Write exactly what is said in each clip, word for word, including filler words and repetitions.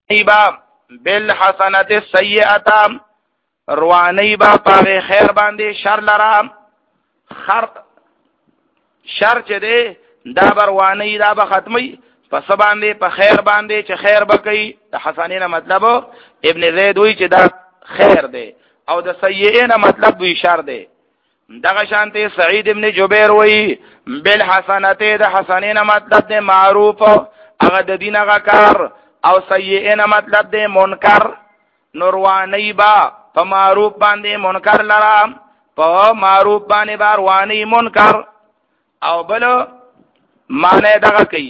ایبا بالحسنت السیئه روانی با پاغه خیر باندې شر لرا خر شر چې ده دا بروانی دا به ختمی پس باندې په خیر باندې چې خیر بکئی د حسنین مطلب ابن زید وی چې دا خیر ده او د سیئین مطلب وی شر ده دغه شانته سعید ابن جبیر وی بالحسنت د حسنین مطلب ده معروف هغه د دین هغه کار او سیئین مطلب ده منکر نوروانی با په معروف باندې منکر لرا په معروف باندې باروانی منکر او بل معنی دغه کوي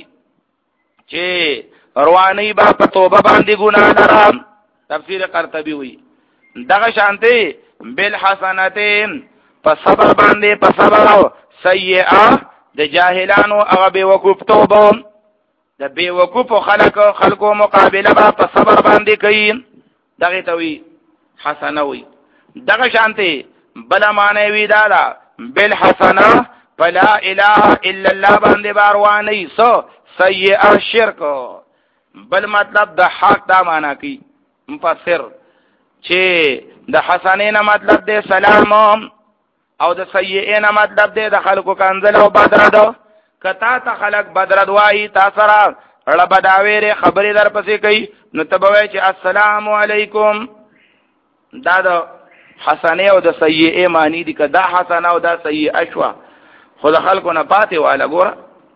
چې روانی با په توبه باندې ګناه لرا تفسیر قرطبی وی دغه شانته بالحسنتین په صبر باندې په صبر سیئه د جاهلانو هغه به وقوف توبه د به وقوف خلق خلقو مقابله با په صبر باندې کوي دغه توي حسنه وی دغه شانته بل معنی وی دا بالحسنه فلا اله الا الله باندې باروانی سو سیئه شرک بل مطلب د حق دا معنا کوي مفسر چې د حسنین مطلب د سلام او د سیئین مطلب د خلکو کنزل او بدرد کتا ته خلق بدرد وای تاسو را ربداویره خبرې در پسې کوي نو تبوي چې السلام علیکم دا د حسنه او د سیئه معنی دي کدا حسنه او د سیئه شوا خود خلکو نه پاتې والا ګور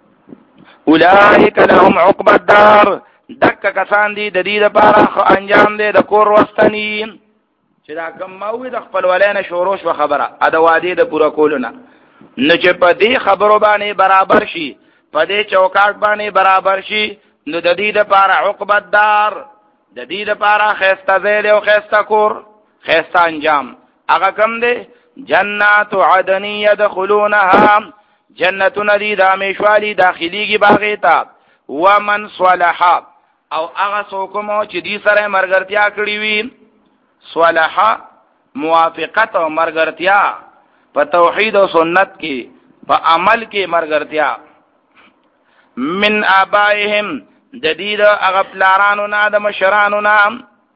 اولئک لهم عقب الدار دک کسان دي د دې لپاره خو انجام دي د کور وستنی چې دا کوم ماوي د خپل ولانه شوروش و خبره ادا وادي د پورا کولونه نو چې په دې خبرو باندې برابر شي په دې چوکاټ باندې برابر شي نو د دې لپاره عقب الدار د دې لپاره خيسته زید او خيسته کور خيسته انجام هغه کوم دي جنات عدن يدخلونها جنتون دی دا میشوالی داخلیگی باغی تا ومن صلحا او هغه څوک چې دی سره مرګرتیا کړی وي صلحا موافقت او مرګرتیا په توحید او سنت کې په عمل کې مرګرتیا من آبائهم جدید هغه پلارانو نه د مشرانو نه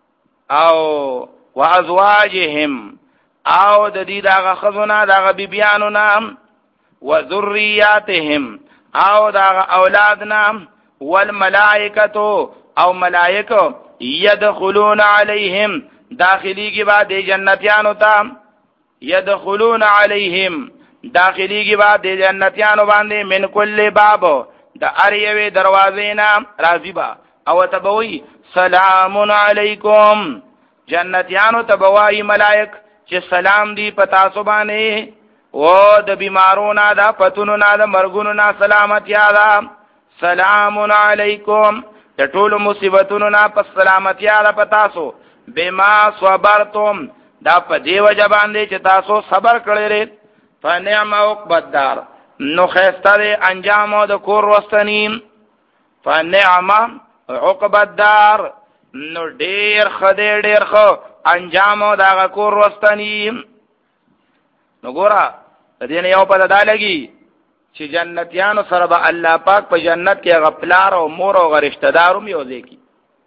او وازواجهم او د دې دغه خزونه دغه بیبيانو نام وذرياتهم او دغه اولاد نام والملائکه او ملائکه يدخلون عليهم داخلي کې بعد جنتیانو ته يدخلون عليهم داخلي کې بعد جنتیانو باندې من کل باب د اریوي دروازې نام راضی با او تبوي سلام علیکم جنتیانو تبوي ملائک چې سلام دی پتا سو باندې او د بیمارونو دا پتونو نه د مرګونو نه سلامتی ادا سلام علیکم د ټولو مصیبتونو نه په سلامتی ادا پتا سو بما صبرتم دا په دی وجه باندې چې تاسو صبر کړی لرئ فنعم عقبدار نو خسته انجام د کور وستنیم فنعم عقبدار نو ډیر خدای ډیر خو انجام دا کور وستنیم نو ګورا دې نه یو په دالګي چې جنتیانو سره به الله پاک په جنت کې غفلار او مور او رشتہ داروم یو ځکي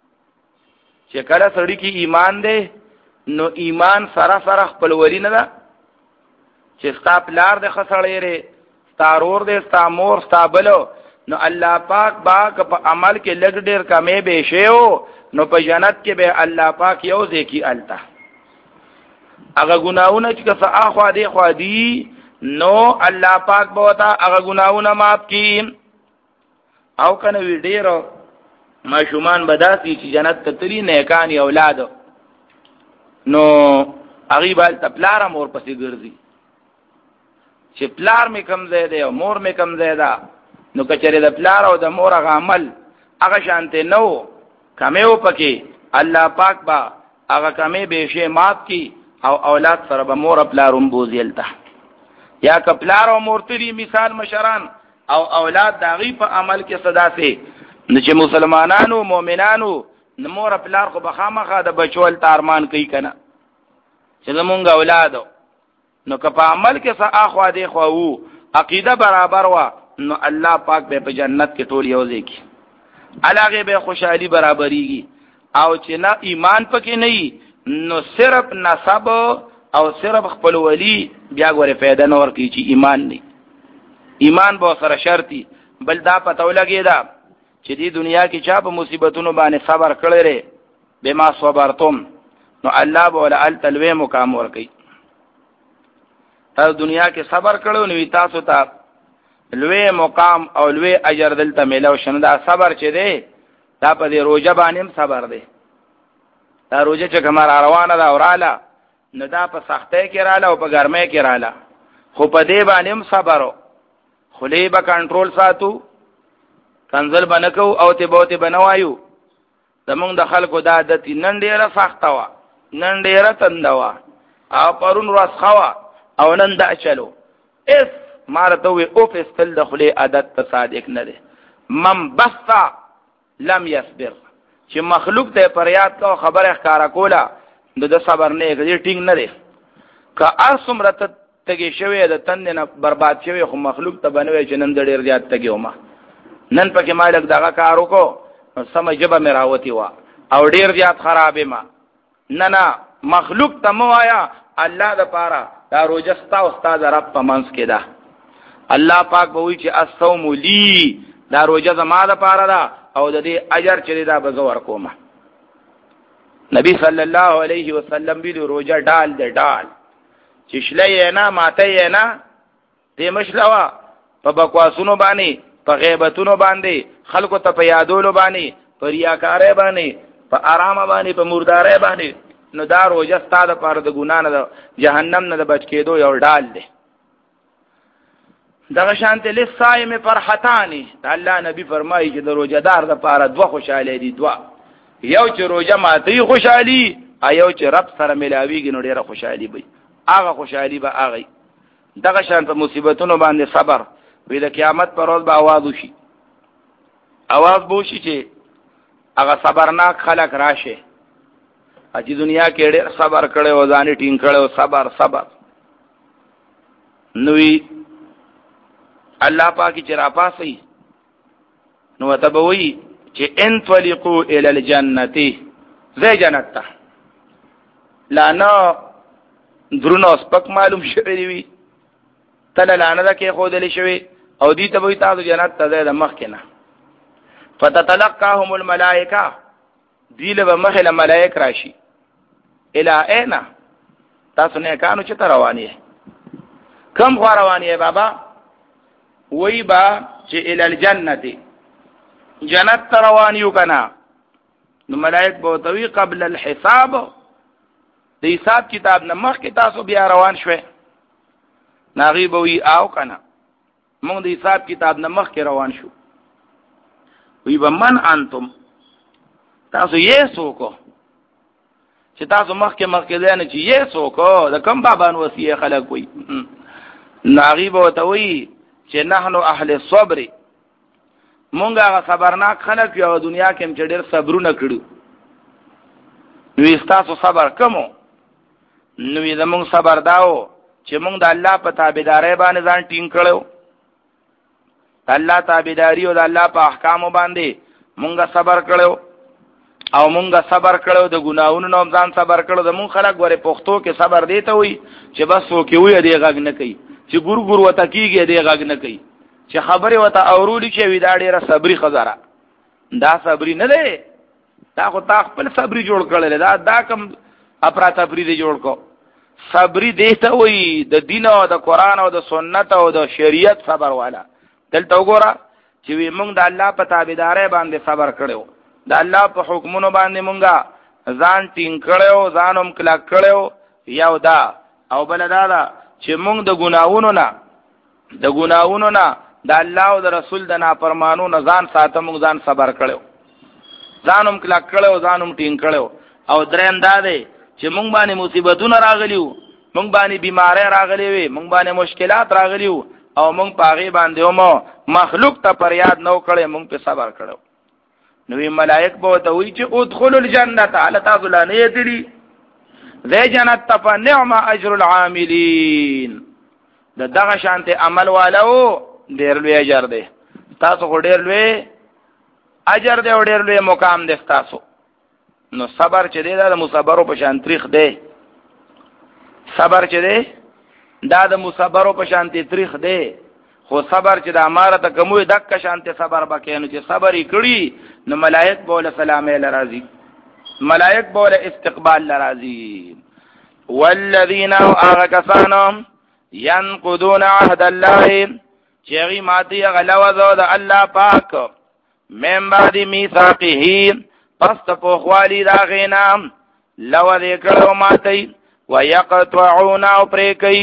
چې کله سړی کې ایمان دی نو ایمان سره سره خپل ولی نه ده چې ستا پلار د خسړې ری ستارور دې ستا مور ستا بلو نو الله پاک با په عمل کې لګ ډیر کمې به شیو نو په جنت کې به الله پاک یو ځکي الته هغه ګناونه چې څه اخوا دی خوا دی نو الله پاک به وتا هغه ګناونه معاف کړي او کنه وی ډیر ماشومان بداسي چې جنت ته تری نیکان اولاد نو هغه بل تپلار مور پسې ګرځي چې پلار می کم زیاده او مور می کم زیاده نو کچره د پلار او د مور هغه عمل هغه شانته نو کمیو پکې الله پاک با هغه کمې به شی معاف کی او اولاد سره به مور پلارم بوزیلته یا کپلار او مور تری مثال مشران او اولاد داغي په عمل کې صدا سي چې مسلمانانو مؤمنانو مور پلار خو بخامخه د بچول تارمان کوي کنه چې زمونږ اولادو نو که په عمل کې څه اخوا دی خو وو عقیده برابر وا نو الله پاک به په جنت کې ټول یو ځای کی علاوه به خوشحالي برابرېږي او چې نه ایمان پکې نه نو صرف نسب او صرف خپل ولی بیا غوړې فائدہ نه ورکړي چې ایمان نه ایمان به سره شرطي بل دا پته ولګي دا چې دی دنیا کې چا په مصیبتونو باندې صبر کړی ری بما صبرتم نو الله به ول التلوي مقام ورکړي تاسو دنیا کې صبر کړو نو تاسو ته لوی مقام او لوی اجر دلته ملو شنه دا صبر چې دی دا په دې روزه باندې صبر دی دا روزه چې کوم روانه دا اوراله نو دا په سختۍ کې رااله او په ګرمۍ کې رااله خو په دې باندې صبرو خلی به کنټرول ساتو کنزل بنکو او ته بوته بنوایو زمونږ د خلکو دا عادت نن ډیره سخت وا نن ډیره تند وا او پرون ورځ خوا او نن دا چلو اس مارته وی او فستل د خلی عادت ته صادق نه دی من بسا لم يصبر چې مخلوق ته پریاد کو خبره ښکارا کولا د صبر نه کې ټینګ نه دی که ارسم رت تګي شوی د تن نه برباد شوی خو مخلوق ته بنوي چې نن ډېر زیات تګي ومه نن پکې مالک دغه کارو کو سم جبه مې راوتی وا او ډېر زیات خرابې ما نه نه مخلوق ته موایا الله د پاره دا روجستا استاد رب پمنس کې دا الله پاک به وی چې الصوم لی دا روزه زما د پاره دا او د دې اجر چې دا به زور کومه نبی صلی الله علیه وسلم ویلو روزه ډال دې ډال چې شلې نه ماته نه دې مشلوا په بکواسونو باندې په غیبتونو باندې خلکو ته په یادولو باندې په ریاکارۍ باندې په آرام باندې په مردارۍ باندې نو دا روزه ستاده پر د ګنا نه جهنم نه بچ کېدو یو ډال دی دغه شانته لصائم فرحتانی الله نبی فرمایي چې د روزهدار د پاره دوه خوشاله دي دوه یو چې روزه ماته خوشحالي ایو چې رب سره ملاویږي نو ډیره خوشحالي وي هغه خوشحالي به هغه دغه شانته مصیبتونو باندې صبر وی د قیامت پر ورځ به आवाज وشي आवाज به وشي چې هغه صبرناک خلق راشه چې دنیا کې ډېر صبر کړي او ځان ټینګ کړي او صبر صبر نوې الله پاکي چې را پاسي نو تبوي چې ان طلقوا الى الجنه زي جنت ته لا نه درونو سپک معلوم شوی وي تل لانه ده کې خودلې شوی او دې ته وي تاسو جنت ته ده مخ کې نه فتتلقاهم الملائکه دی له مخه ملائک راشي الى اين تاسو نه کانو چې رواني کم خو رواني بابا وی با چې الى الجنه جنت روانيو کنا نو ملائک به توي قبل الحساب د حساب کتاب نه مخ کې تاسو بیا روان شوي ناغي به وی آو کنا موږ د حساب کتاب نه مخ کې روان شو وی به من انتم تاسو یې سوکو چې تاسو مخ کې مخ کې ځنه چې یې سوکو د کم بابا نو وصیه خلق وي ناغي به توي چې نحنو اهل الصبر مونږه صبرناک خلک یو دنیا کې چې ډېر صبرونه کړو نو تاسو صبر کومو نو زموږ صبر داو چې مونږ د الله په تابعدارۍ باندې ځان ټینګ کړو الله تابعداري او د الله په احکام باندې مونږه صبر کړو او مونږه صبر کړو د ګناہوں نو ځان صبر کړو د مونږ خلک غره پښتو کې صبر دیته وي چې بس وو کې وي دی غږ نه کوي چې ګور ګور وته کیږي دی غږ نه کوي چې خبره وته اورولي چې وی دا ډیره صبري خزره دا صبري نه دی دا خو تا خپل صبري جوړ کړل دا دا کم اپرا صبري دی جوړ کو صبري دیته وي د دین او د قران او د سنت او د شریعت صبر والا دلته وګوره چې وی مونږ د الله په تابعدارۍ باندې صبر کړو د الله په حکمونو باندې مونږه ځان ټینګ کړو ځانوم کلک کړو یو دا او بل دا دا چې مونږ د ګناہوں نه د ګناہوں نه د الله او د رسول د نافرمانو نه ځان ساتم مونږ ځان صبر کړو ځانوم کلک کړو ځانوم ټینګ کړو او درېم دا دی چې مونږ باندې مصیبتونه راغلیو مونږ باندې بیماری راغلی وي مونږ باندې مشکلات راغلیو او مونږ پاغي باندې ومو مخلوق ته پریاد نو کړي مونږ په صبر کړو نو ملائک به ته وی چې ادخلوا الجنه على تعذ لا نيدري ذي جنت ته نعم اجر العاملين د دغه شانته عمل والو ډیر لوی اجر دی تاسو خو ډیر لوی اجر دی او ډیر لوی مقام دی تاسو نو صبر چې دی دا د مصبرو په شان تریخ دی. صبر چې دی دا د مصبرو په شان تریخ دی، خو صبر چې د اماره ته کومه دک شانته صبر بکینو چې صبر یې کړی نو ملائک بوله سلامه لراضی، ملائک بوله استقبال لراضی. والذین اغکسانو ينقضون عهد الله چیغی ماتی غلوزو د الله پاک من بعد میثاقه پس پوخوالی دا غینا لو ذکرو ماتی ويقطعون او پریکی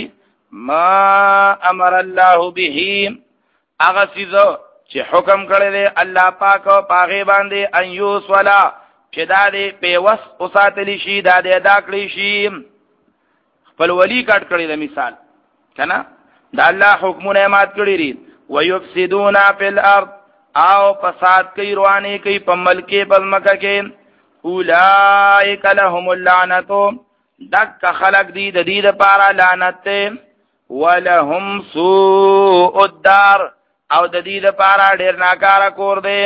ما امر الله به اغه سيزو چې حکم کړی دی الله پاک او پاغه باندې ان یوسلا چې دا دې په وس او ساتلی شي دا دې ادا کړی شي. خپل ولی کټ کړی د مثال کنه دا الله حکمونه مات کړی ری ويفسدون فی الارض او فساد کوي رواني کوي په ملک په مکه کې اولئک لهم اللعنه دک خلق دی د دې لپاره لعنت ولهم سوء الدار او د دې لپاره ډیر ناکاره کور دی.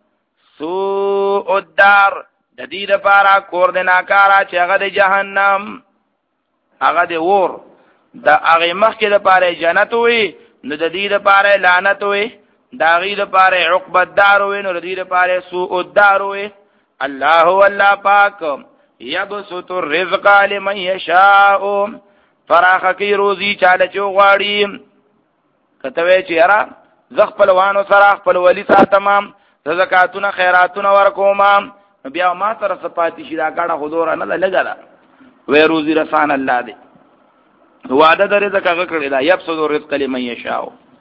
سوء الدار د دې لپاره کور دی ناکاره چې هغه د جهنم هغه د اور د هغه مخ کې لپاره جنت وي نو د دې لپاره لعنت وي، دا غي لپاره عقبت دار وي نو د دې لپاره سوء الدار وي. الله والله پاک یبسط الرزق لمن یشاء فراخ کی روزی چاله چو غواړي. کته وی چې را زخپل وانو سره خپل ولی سره تمام زکاتونه خیراتونه ورکوما بیا ما تر صفاتی شي دا کاډه حضور نه لګا وی روزی رسان الله دی وعده در رزق هغه کړی دا یبسط الرزق لمن یشاء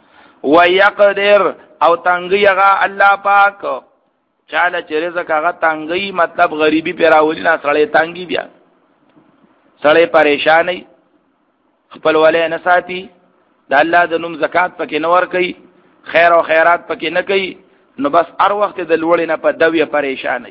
ويقدر او تنګیغه الله پاک چاله چې رزق هغه تنګي مطلب غریبی پیراولي نه سړی تنګي بیا سړی پریشانی خپل ولې نه ساتي د الله د نوم زکات پکې نه ور کوي خیر او خیرات پکې نه کوي نو بس هر وخت د لوړې نه په دوی پریشانی.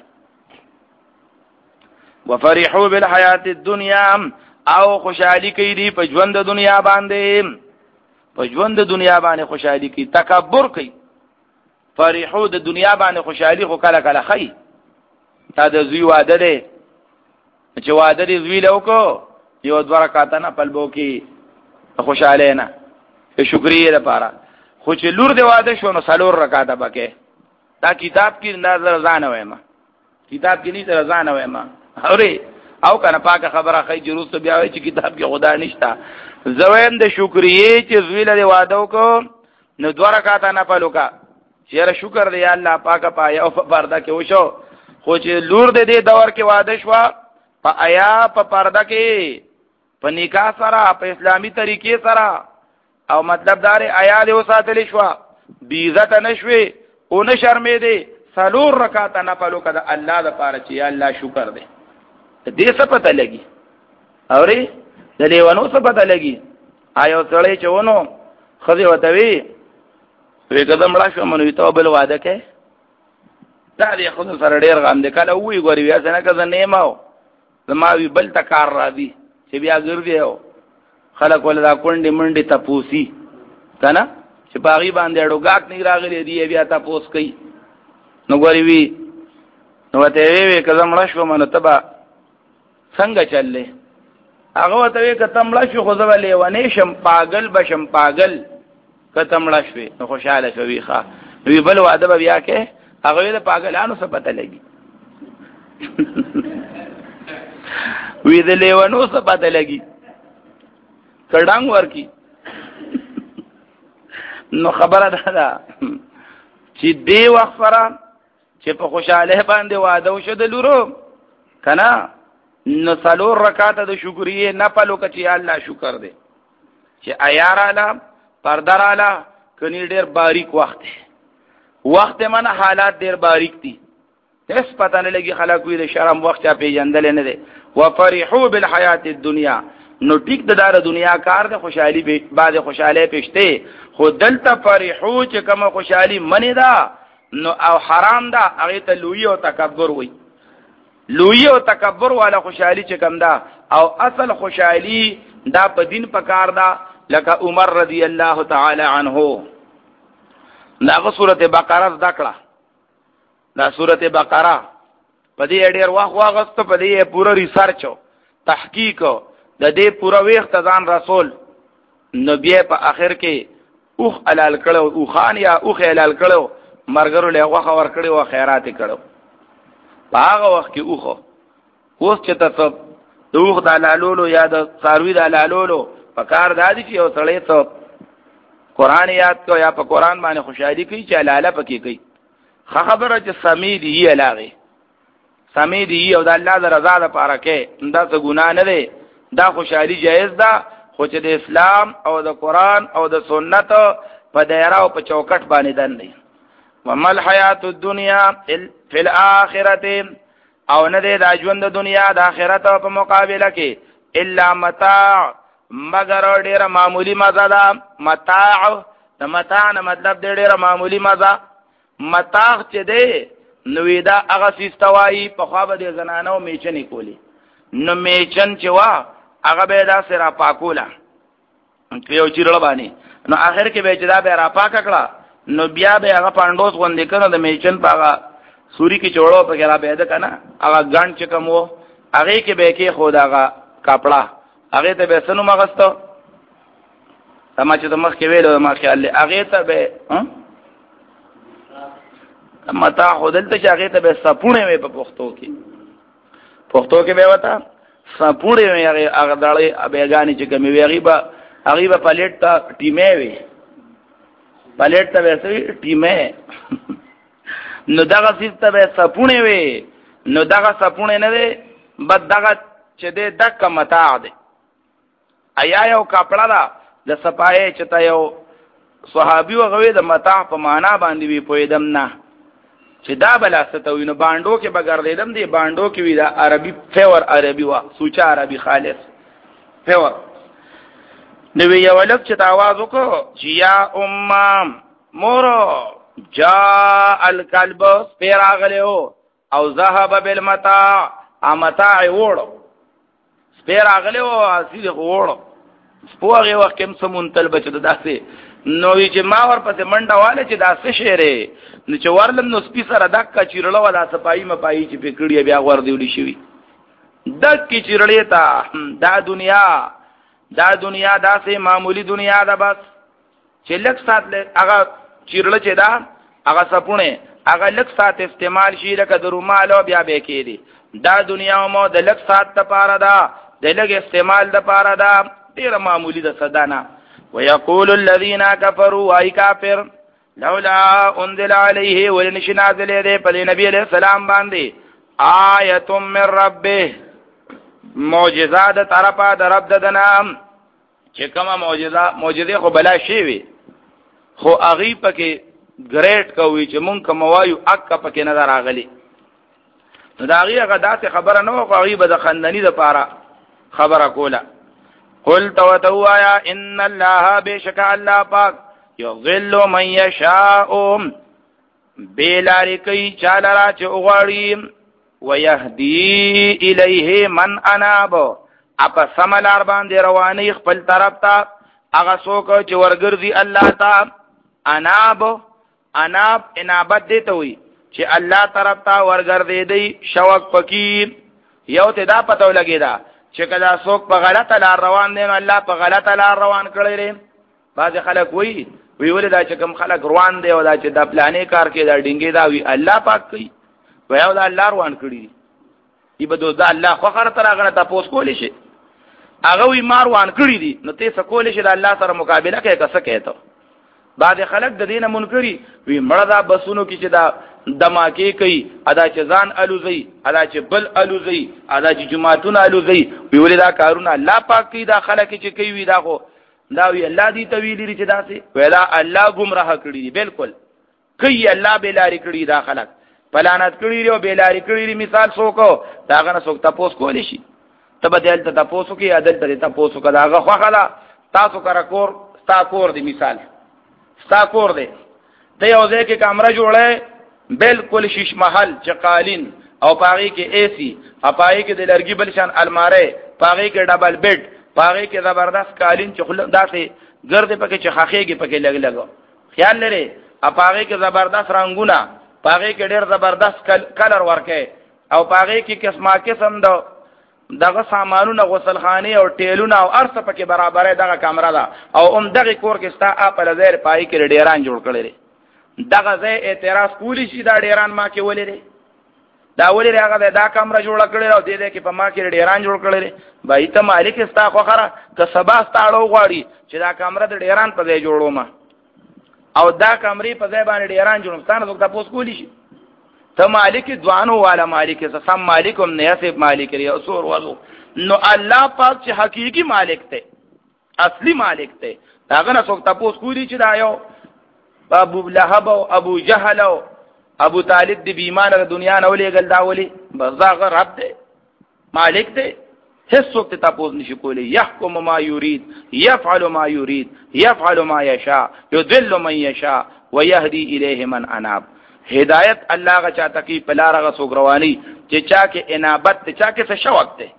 وفرحوا بالحیات الدنیا او خوشحالی کوي دی په ژوند د دنیا باندې، په ژوند د دنیا باندې خوشحالی کوي، تکبر کوي. فرحو د دنیا باندې خوشحالي خو کله کله خی تا د زوی واده دی چې واده دی زوی له کو یو دوه رکعاته نه پلبو کې خوشاله نه شکرې لپاره، خو چې لور دی واده شو نو څلور رکعاته پکې. دا کتاب کې نظر ځان وایم، کتاب کې نه تر ځان وایم اوري او کنه پاکه خبره خی جروس ته بیا وای چې کتاب کې خدا نشتا. زویم د شکرې چې زوی له واده کو نو دوه رکعاته نه پلوکا چیرې شکر دی الله پاکه پایا او په پرده کې وشو. خو چې لور دې دې دور کې واده شو په آیا په پرده کې په نکاح سره په اسلامی طریقې سره او مطلب دار آیا دې وساتلی شو بی عزت نشوي او نه شرمې دې څلور رکعات نه پلو کده الله د پاره چې الله شکر دې دې څه پته لګي اوري د لیوانو څه پته لګي آیو سړی چې ونه خزي وتوي وی قدم لا شو منو ته بل واده کې دا دې خود سره ډیر غام دې کله وی ګوري بیا څنګه کزه نیماو زما وی بل تکار را دي چې بیا ګرځي او خلک ول دا کونډې منډې تپوسی کنه چې باغی باندې اډو گاک نه راغلي دی بیا تپوس کوي نو ګوري وی نو ته وی قدم لا شو منو تبا څنګه چللې هغه ته وی کتم لا شو خو زولې ونی شم پاگل بشم پاگل کتم لا شوي نو خوشاله شوي ښا وی بل واده بیا کې هغه د پاگلانو څه پته لګي وی د لیوانو څه پته لګي کډنګ ورکی نو خبره ده دا چې دی وخت فرا چې په خوشاله باندې واده وشو د لورو کنه نو څلور رکعات د شکرې نه پلو کچې الله شکر دې چې ایاراله پردراله کني ډېر باریک وخت وخت منه حالات ډېر باریک دي هیڅ پته نه لګي خلک وی د شرم وخت چا پیژندل نه دي. وفرحوا بالحیات الدنیا نو ټیک د دار دنیا کار د خوشحالي به بعد خوشاله پېشته خو دلته فرحو چې کوم خوشحالي منی دا نو او حرام دا هغه ته لوی او تکبر وي. لوی او تکبر والا خوشحالي چې کوم دا او اصل خوشحالي دا په دین پکار دا لکه عمر رضی الله تعالی عنہ دا سورۃ بقره ذکر دا سورۃ بقره په دې ډېر وخت واغسته، په دې پوره ریسرچ تحقیق د دې پوره وخت ځان رسول نو بیا په اخر کې اوخ حلال کړو، اوخان یا اوخ حلال کړو، مرګرو له واخه ور کړو او خیرات کړو. په هغه وخت کې اوخ اوس چې تاسو د اوخ د حلالولو یا د څاروي د حلالولو په کار دادی چې یو سړی ته قرآن یاد کو یا په قرآن باندې خوشحالي کوي چې حلاله پکې کوي. خبره چې سمې دي علاغه سمې دي او د الله د رضا لپاره کې دا څه ګناه نه دی، دا خوشحالي جایز ده، خو چې د اسلام او د قرآن او د سنت په دایره او په چوکټ باندې دن دی. ومل حیات الدنیا فی الاخرته او نه دی دا ژوند د دنیا د آخرت په مقابله کې الا متاع مگر ډیره معمولی مزه ده. متاع د متاع نه مطلب دی ډیره معمولی مزه. متاع چې دی نو دا هغه سیستوایی په خوا به د زنانو میچنې کولی، نو میچن چې وا هغه به دا سره پاکوله یو چیرړ باندې، نو آخر کې به چې دا به را پاک کړه نو بیا به هغه پاندوس غوندې کړه د میچن پاغه سوري کې چوړو په کې را به ده کنه هغه ګڼ چې کوم وو هغه کې به کې خو داغه کپڑا هغه ته به سنو مغستو سما چې د مخ کې ویلو ما خیال هغه ته به متا خودلته چې هغه ته به سپونه وي په پښتو کې پښتو کې به وتا سپونه وي هغه هغه دړې بیگانی چې کومي وي هغه به هغه به پلیټ ته ټیمه وي پلیټ ته وسوي ټیمه نو دغه سیسته به سپونه وي، نو دغه سپونه نه وي بد دغه چې د دک متاع دی. ایا یو کپڑا دا د صفای چې تا یو صحابي وغوي د متاع په معنا باندې وی پویدم نه چې دا بلاسته وینو باندو کې بغردیدم دی باندو کې وی دا عربي فیور عربي وا سوچا عربي خالص فیور نو یو لک چې आवाज وکړو چې یا امم مورو جاء الكلب سپیراغلیو او ذهب بالمتاع امتاع وړو سپیراغلیو اصلي وړو سپوغه وخت کوم سمونتل بچ داسې نو چې ما ور پسې منډه واله چې داسې شهره نو چې ورلم نو سپی سره دکا چیرړه ولا سپای مپای چې پکړی بیا ور دیولی شي دک کی چیرړې تا دا دنیا دا دنیا داسې معمولی دنیا ده بس چې لک سات له هغه چیرړه چې دا هغه سپونه هغه لک سات استعمال شي لکه د رومال او بیا به کېدی دا دنیا مو د لک سات ته پاره ده د لک استعمال د پاره ده ډیره معمولی ده صدانا. ويقول الذين كفروا اي كافر لولا انزل عليه ولنشنازل يده په نبی عليه السلام باندې آیه من ربه معجزه د طرفه د رب ددنام چې کومه معجزه معجزه خو بلا شی وي خو اغي پکې ګریټ کوي چې مونږ کوم وایو اک پکې نظر راغلي نو دا غي غدات خبره نو خو غي بد خندنی د پاره خبره کوله. قل توتوایا ان الله بشک الله پاک یضل من یشاء بلاری کوي چاله را چې وغړی ويهدي الیه من اناب اپ سملار باندې رواني خپل طرف ته هغه څوک چې ورګرځي الله تعالی اناب اناب انابت دی ته وي چې الله طرف ته ورګرځي دی شوق پکې یو ته دا پته ولګی دا چې کله څوک په غلطه لار روان دي نو الله په غلطه لار روان کړی لري. بعض خلک وی وی ولې دا چې کوم خلک روان دي او دا چې د پلانې کار کې دا ډینګي دا وی الله پاک کوي وی او دا الله روان کړی دی به دا الله خو خر تر هغه تاسو کولی شي هغه وی مار روان کړی دي نو تاسو کولی شي د الله سره مقابله کوي که څه کوي ته. بعض خلک د دینه منکری وی مړه دا بسونو کې چې دا دماکي کوي ادا چې ځان الوزي ادا چې بل الوزي ادا چې جماعتونه الوزي وی ولې دا کارونه الله پاک کوي دا خلک چې کوي وی دا خو دا وی الله دې تویل لري چې داسې ویلا الله گمراه کړی دی بالکل کوي الله بلاری کړی دا خلک پلانات کړی او بلاری کړی مثال څوک دا غنه څوک تاسو کولی شي تبه دلته تاسو کې عدالت ته تاسو کدا هغه خو خلا تاسو کرا کور ستا کور دی مثال ستا کور دی ته یو ځای کې کمره جوړه بالکل شیش محل چې قالین او پاغي کې اے سی اپای کې د لرګي بل شان الماره پاغي کې ډبل بیډ پاغي کې زبردست قالین چې خل داسې ګرد پکې چې خاخېږي پکې لګ لګو خیال لري اپاغي کې زبردست رنگونه پاغي کې ډېر زبردست کلر ورکه او پاغه کې قسمه قسم د دغه سامانونه غسلخانه او ټیلونه او ارسه پکې برابرې دغه کمره ده او هم دغه کور کې ستا اپل زیر پای کې ډیران جوړ کړی دغه ځای اعتراض کولی شي دا ډیران ما کې ولې دا ولې هغه دا کمره جوړ کړی او دې دې کې په ما کې ډیران جوړ کړی بای ته مالک ستا خو خره که سبا ستاړو غواړي چې دا کمره د ډیران په ځای جوړو ما او دا کمرې په ځای باندې ډیران جوړم ستانه وخت تاسو کولی شي ته مالک دوانو والا مالک سم مالکم نه سه مالک لري او سور وضو نو الله پاک چې حقيقي مالک ته اصلي مالک ته داغه نه څوک تاسو کولی چې دا یو ابو لهب او ابو جهل او ابو طالب دی بیمانه دنیا نه ولې ګل دا ولي بزاغه رب دی مالک دی هیڅ څوک تاسو نشي کولی يحكم ما يريد يفعل ما يريد يفعل ما يشاء يذل من يشاء ويهدي اليه من اناب هدایت الله غا چاته کی پلارغه سوګروانی چې چا کې انابت ته چا کې څه شوق ته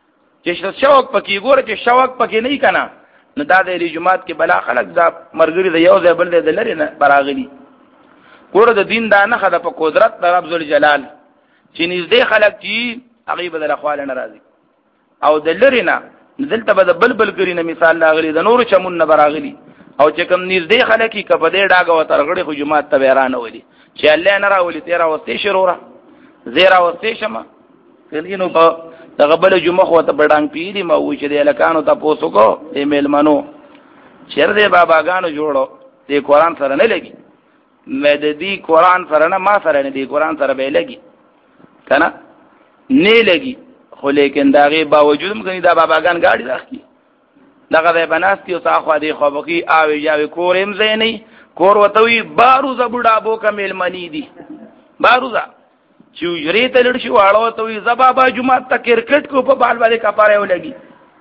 چې شوق پکې ګوره چې شوق پکې نه کنا نو دا د جمعات کې بلا خلق دا مرګري د یو ځای بل د لری نه براغلی ګوره د دین دا نه خده په قدرت د رب ذل جلال چې نږدې خلق چې هغه بدل خپل ناراضي او د لری نه دلته به د بلبل ګری نه مثال لاغلی د نور چمون نه براغلی او چې کوم نږدې خلک کې کپدې ډاګه و ترغړې خو جمعات ته بیرانه ولي چې الله نه راولي تیرا وستې شروره زیرا وستې شمه کلینو په دغه بل جمعه خو ته بډانګ پیری ما و چې د الکانو ته پوسو کو ایمیل منو چیر دې باباګانو جوړو دې قران سره نه لګي مې د دې قران سره نه ما سره نه دې قران سره به لګي کنه نه لګي خو لیکن داغه باوجود مګنی دا باباګان گاډي راخي دغه به بناستي او تاخو دې خوبکی او یاوي کورم زینې کور وتوی باروزه بډا بو کمل منی دي باروزه چې جری ته لړ شي واړو ته زبابا جمعه ته کرکټ کو په بال باندې کپاره ولګي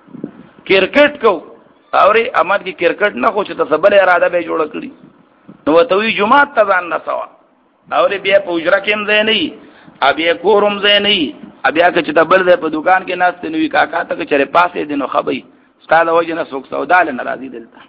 کرکټ کو اوري امر کی کرکټ نه خو چې تسبل اراده به جوړ کړی نو ته وی جمعه ته ځان نه سوا اوري بیا په اجره کې هم ځای نه ابي کورم ځای نه بیا که چې تبل ده په دکان کې ناست نوې کاکا ته چره پاسې دینو خبي ستاله وجه نه سوک سودال ناراضي دلته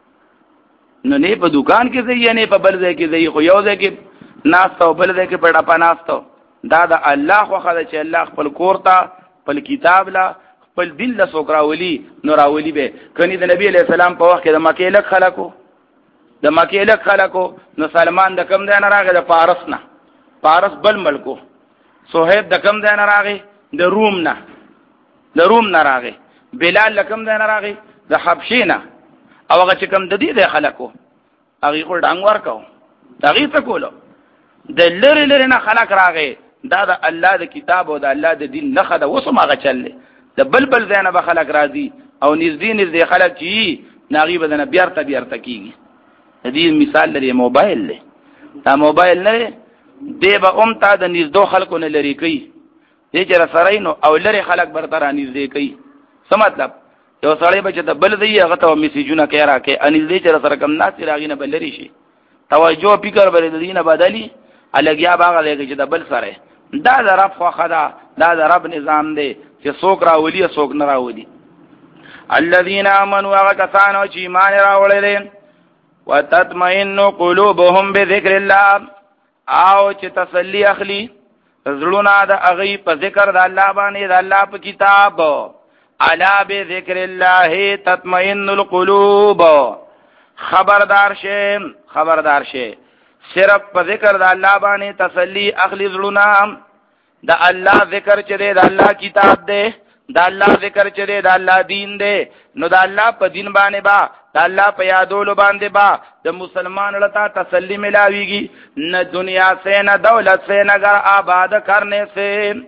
نو نه په دکان کې ځای نه په بل ځای کې ځای خو یو ځای کې ناست او بل ځای کې پړه پناست دا د الله خو خدای چې الله خپل کور ته خپل کتاب لا خپل دین له سوک راولي نو راولي به کني د نبی عليه السلام په وخت کې د مکه لک خلکو د مکه لک خلکو نو سلمان د کم ځای نه راغی د فارس نه فارس بل ملکو صہیب د کم ځای نه راغی د روم نه د روم نه راغی بلال لکم ځای نه راغی د حبشې نه او هغه چې کم د دې د خلکو هغه خو ډنګ ورکاو هغه څه کولو د لری لری نه خلک راغی دا د الله د کتاب او د الله د دین نه خده وسو ماغه چلې د بلبل ځای نه به خلک راځي او نږدې نږدې خلک چې ناغي بدنه بیرته بیرته کیږي د دې مثال لري موبایل له دا موبایل نه دی به اوم تا د نږدې خلکو نه لري کوي دې چې سره نو او لری خلک برته را نږدې کوي څه مطلب یو سړی به چې د بل دی هغه ته میسیجونه کوي راکې ان دې چې سره کم ناس راغی نه بل لري شي توجه فکر بر دې نه بدلی الګیا باغ لګي چې د بل سره دا د رب خو خدا دا د رب نظام دی چې څوک راولي څوک نه راولي الذين امنوا وكانوا چې ایمان راوړل وتطمئن قلوبهم بذكر الله او چې تسلی اخلي زړونه د اغي په ذکر د الله باندې د الله په کتاب الا بذكر الله تطمئن القلوب خبردار شه خبردار شه صرف په ذکر د الله باندې تسلی اخلي زړونه د الله ذکر چې د الله کتاب دی د الله ذکر چې د الله دین دی نو د الله په دین باندې با د الله په یادولو باندې با د مسلمان لتا تسلی ملاویږي نہ دنیا سے نہ دولت سے نہ گھر آباد کرنے سے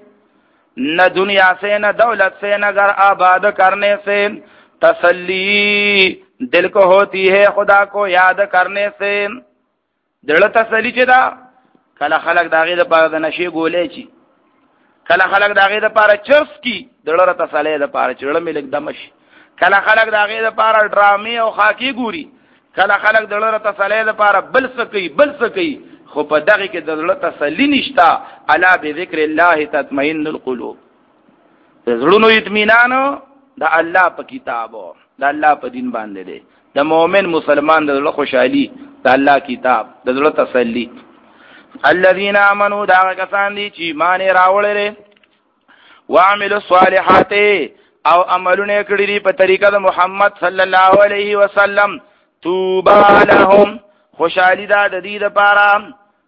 نہ دنیا سے نہ دولت سے نہ گھر آباد کرنے سے تسلی دل کو ہوتی ہے خدا کو یاد کرنے سے دل تسلی چې دا کله خلق داغه د پاره د نشي ګولې چی کله خلق داغه د پاره چرس کی دلته تسلی د پاره چړل ملک دمش کله خلق داغه د پاره ډرامي او خاکی ګوري کله خلق دلته تسلی د پاره بل سکی بل سکی خو په دغه کې دلته تسلی نشتا الا بذکر الله تطمئن القلوب زړونو اطمینان د الله په کتابو د الله په دین باندې دی د مؤمن مسلمان د خوشحالي د الله کتاب د زړه تسلی الذين امنوا دا کسان دي چې ایمان راوړل وعملوا الصالحات او عملونه کړی دي په طریقه د محمد صلی الله علیه وسلم توبا لهم خوشالي دا د دې لپاره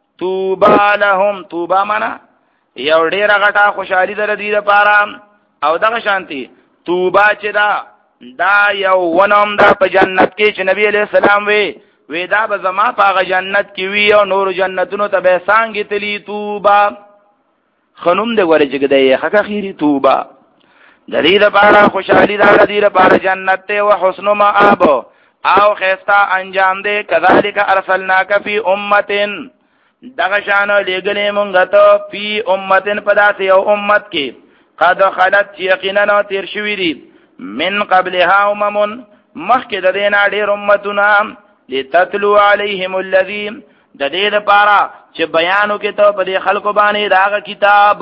توبا لهم توبا معنا یو ډیره غټه خوشالي ده د دې لپاره او دغه شانتي توبا چې دا دا یو ونوم دا په جنت کې چې نبی علیہ السلام وی وی دا به زما په جنت کې وی او نور جنتونو ته به سانګې تلی توبا خنوم دې ورې چې دې حق اخیری توبا د دې لپاره خوشالي دا د دې لپاره جنت ته او حسن مآب او خيستا انجام دې کذالک ارسلناک فی امه دغه شان لګلې مونږ ته فی امه پداسه یو امت کې قد خلت یقینا تیر شوی دي من قبلها امم مخکې د دینه ډېر امتونه لتتلو علیهم الذی د دې لپاره چې بیانو کې ته په دې خلکو باندې دا کتاب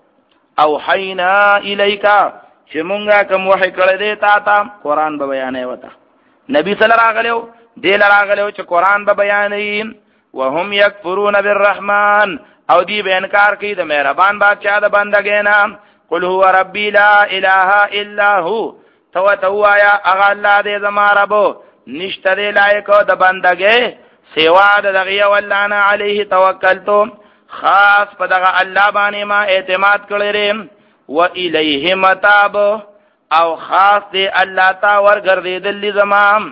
او حینا الیکا چې مونږه کوم وحی کړی دی تا ته قران به بیانې وته نبی صلی الله علیه و دې لراغلو چې قران به بیانې وهم یکفرون بالرحمن او دی به انکار کوي د مهربان بادشاہ د بندګینا قل هو ربی لا اله الا هو تو تو یا اغه الله دې زما رب نشته دی لایق د بندګې سوا د دغه ولانا علیه توکلتم خاص په دغه الله باندې ما اعتماد کړی و الیه متاب او خاص دی الله تا ورګرځیدل زمام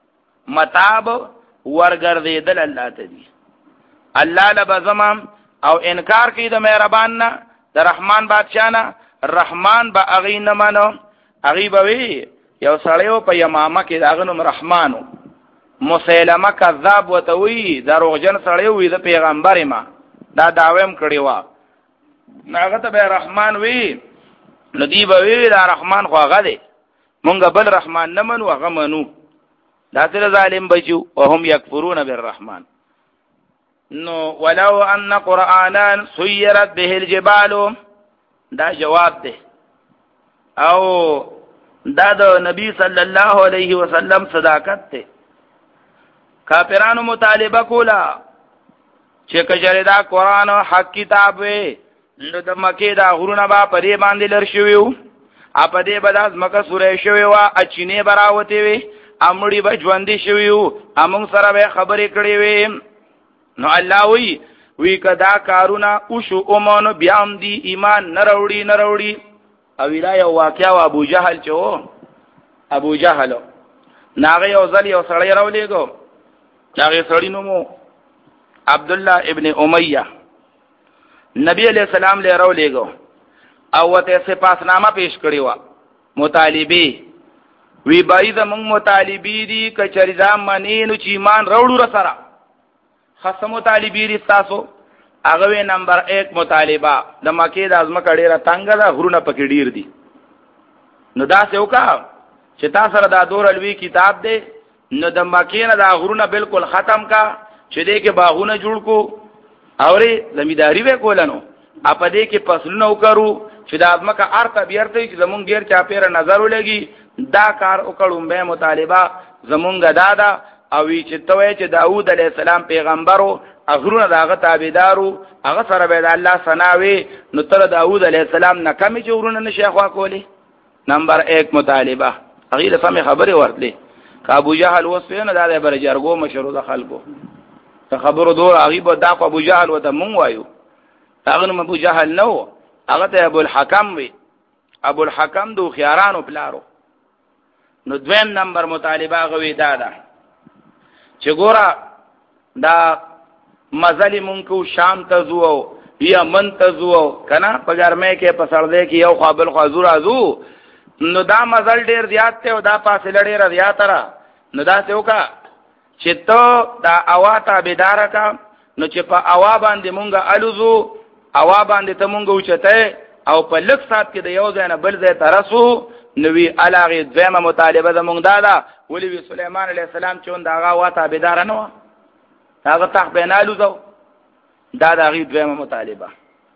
متاب ورګرځیدل الله ته دی الله لبزمام او انکار کوي د مهربان نه د رحمان بادشاہ نه رحمان با اغي نه منو اغي بوي یو سړیو په یمامه کې داغه نوم رحمانو مسیلمه کذاب وتوي دروغجن سړیو وي د پیغمبر ما دا داویم کړی و ناغه ته به رحمان وی ندی بوي دا رحمان خو هغه دی مونږ بل رحمان نه منو هغه منو دا تر ظالم بچو وهم یکفرون بالرحمن نو ولو ان قرانا سيرت به الجبال دا جواب ده او دا د نبی صلی الله علیه وسلم صداقت ته کافرانو مطالبه کولا چې کجره دا قران او حق کتاب وي نو د مکه دا غرونه با پرې باندې لر شویو اپ دې بداز مکه سورې شویو اچینه براوته وي امړي بجوندې شویو امون سره به خبرې کړې وي نو الله وی وی کدا کارونا او شو اومانو بیام دی ایمان نروړي نروړي او ویلا یو واقعا او ابو جهل چو ابو جهل ناغه یو ځل یو سړی راولېګو ناغه سړی نومو عبد الله ابن امیہ نبی علیہ السلام له راولېګو او وته سپاسنامه پیش کړی و مطالبه وی بای زمون مطالبه دي کچری ځم منی نو چې ایمان راوړو را سره خاصه مطالبه دي تاسو هغه نمبر ایک مطالبه د مکه د ازمه کډیره تنګ ده غرونه پکې ډیر دي نو دا څه وکا چې تاسو سره دا دور الوی کتاب دی نو د مکه نه دا غرونه بالکل ختم کا چې دې کې باغونه جوړ کو اوري زمیداری وکولنو اپ دې کې فصلونه وکړو چې د ازمه کا ارته بیرته چې زمون غیر چا پیر نظر ولګي دا کار وکړم به مطالبه زمونږ دادا او چې توې چې داوود علیه السلام پیغمبرو اغرونه داغه تابعدارو هغه سره به الله ثناوي نو تر داوود علیه السلام نه کمی چې ورونه نشي خوا کولی نمبر ایک مطالبه هغه له سمې خبره ورتلې ابو جهل وسپنه دا بر جرګو مشروع د خلکو ته خبرو دور هغه به دا ابو جهل وته مونږ وایو هغه نو ابو جهل نو هغه ته ابو الحکم وی ابو الحکم دو خيارانو پلارو نو دویم نمبر مطالبه غوي دادا چې ګوره دا مزلی مونږ شام ته زو یا من ته زو کنه په ګرمه کې په سړدې کې یو قابل حضور ازو نو دا مزل ډیر زیات ته او دا فاصله ډیر زیات را نو دا څه وکا چې ته دا اوا ته بيدار کا نو چې په اوا باندې مونږه الوزو اوا باندې ته مونږ اوچته او په لک سات کې د یو ځای نه بل ځای ترسو نوې علاغه دیمه مطالبه زمونږ دادا ولی وی سليمان عليه السلام چون دا هغه واته بيدار نه و هغه تخ بینالو زو دا دا غي دیمه مطالبه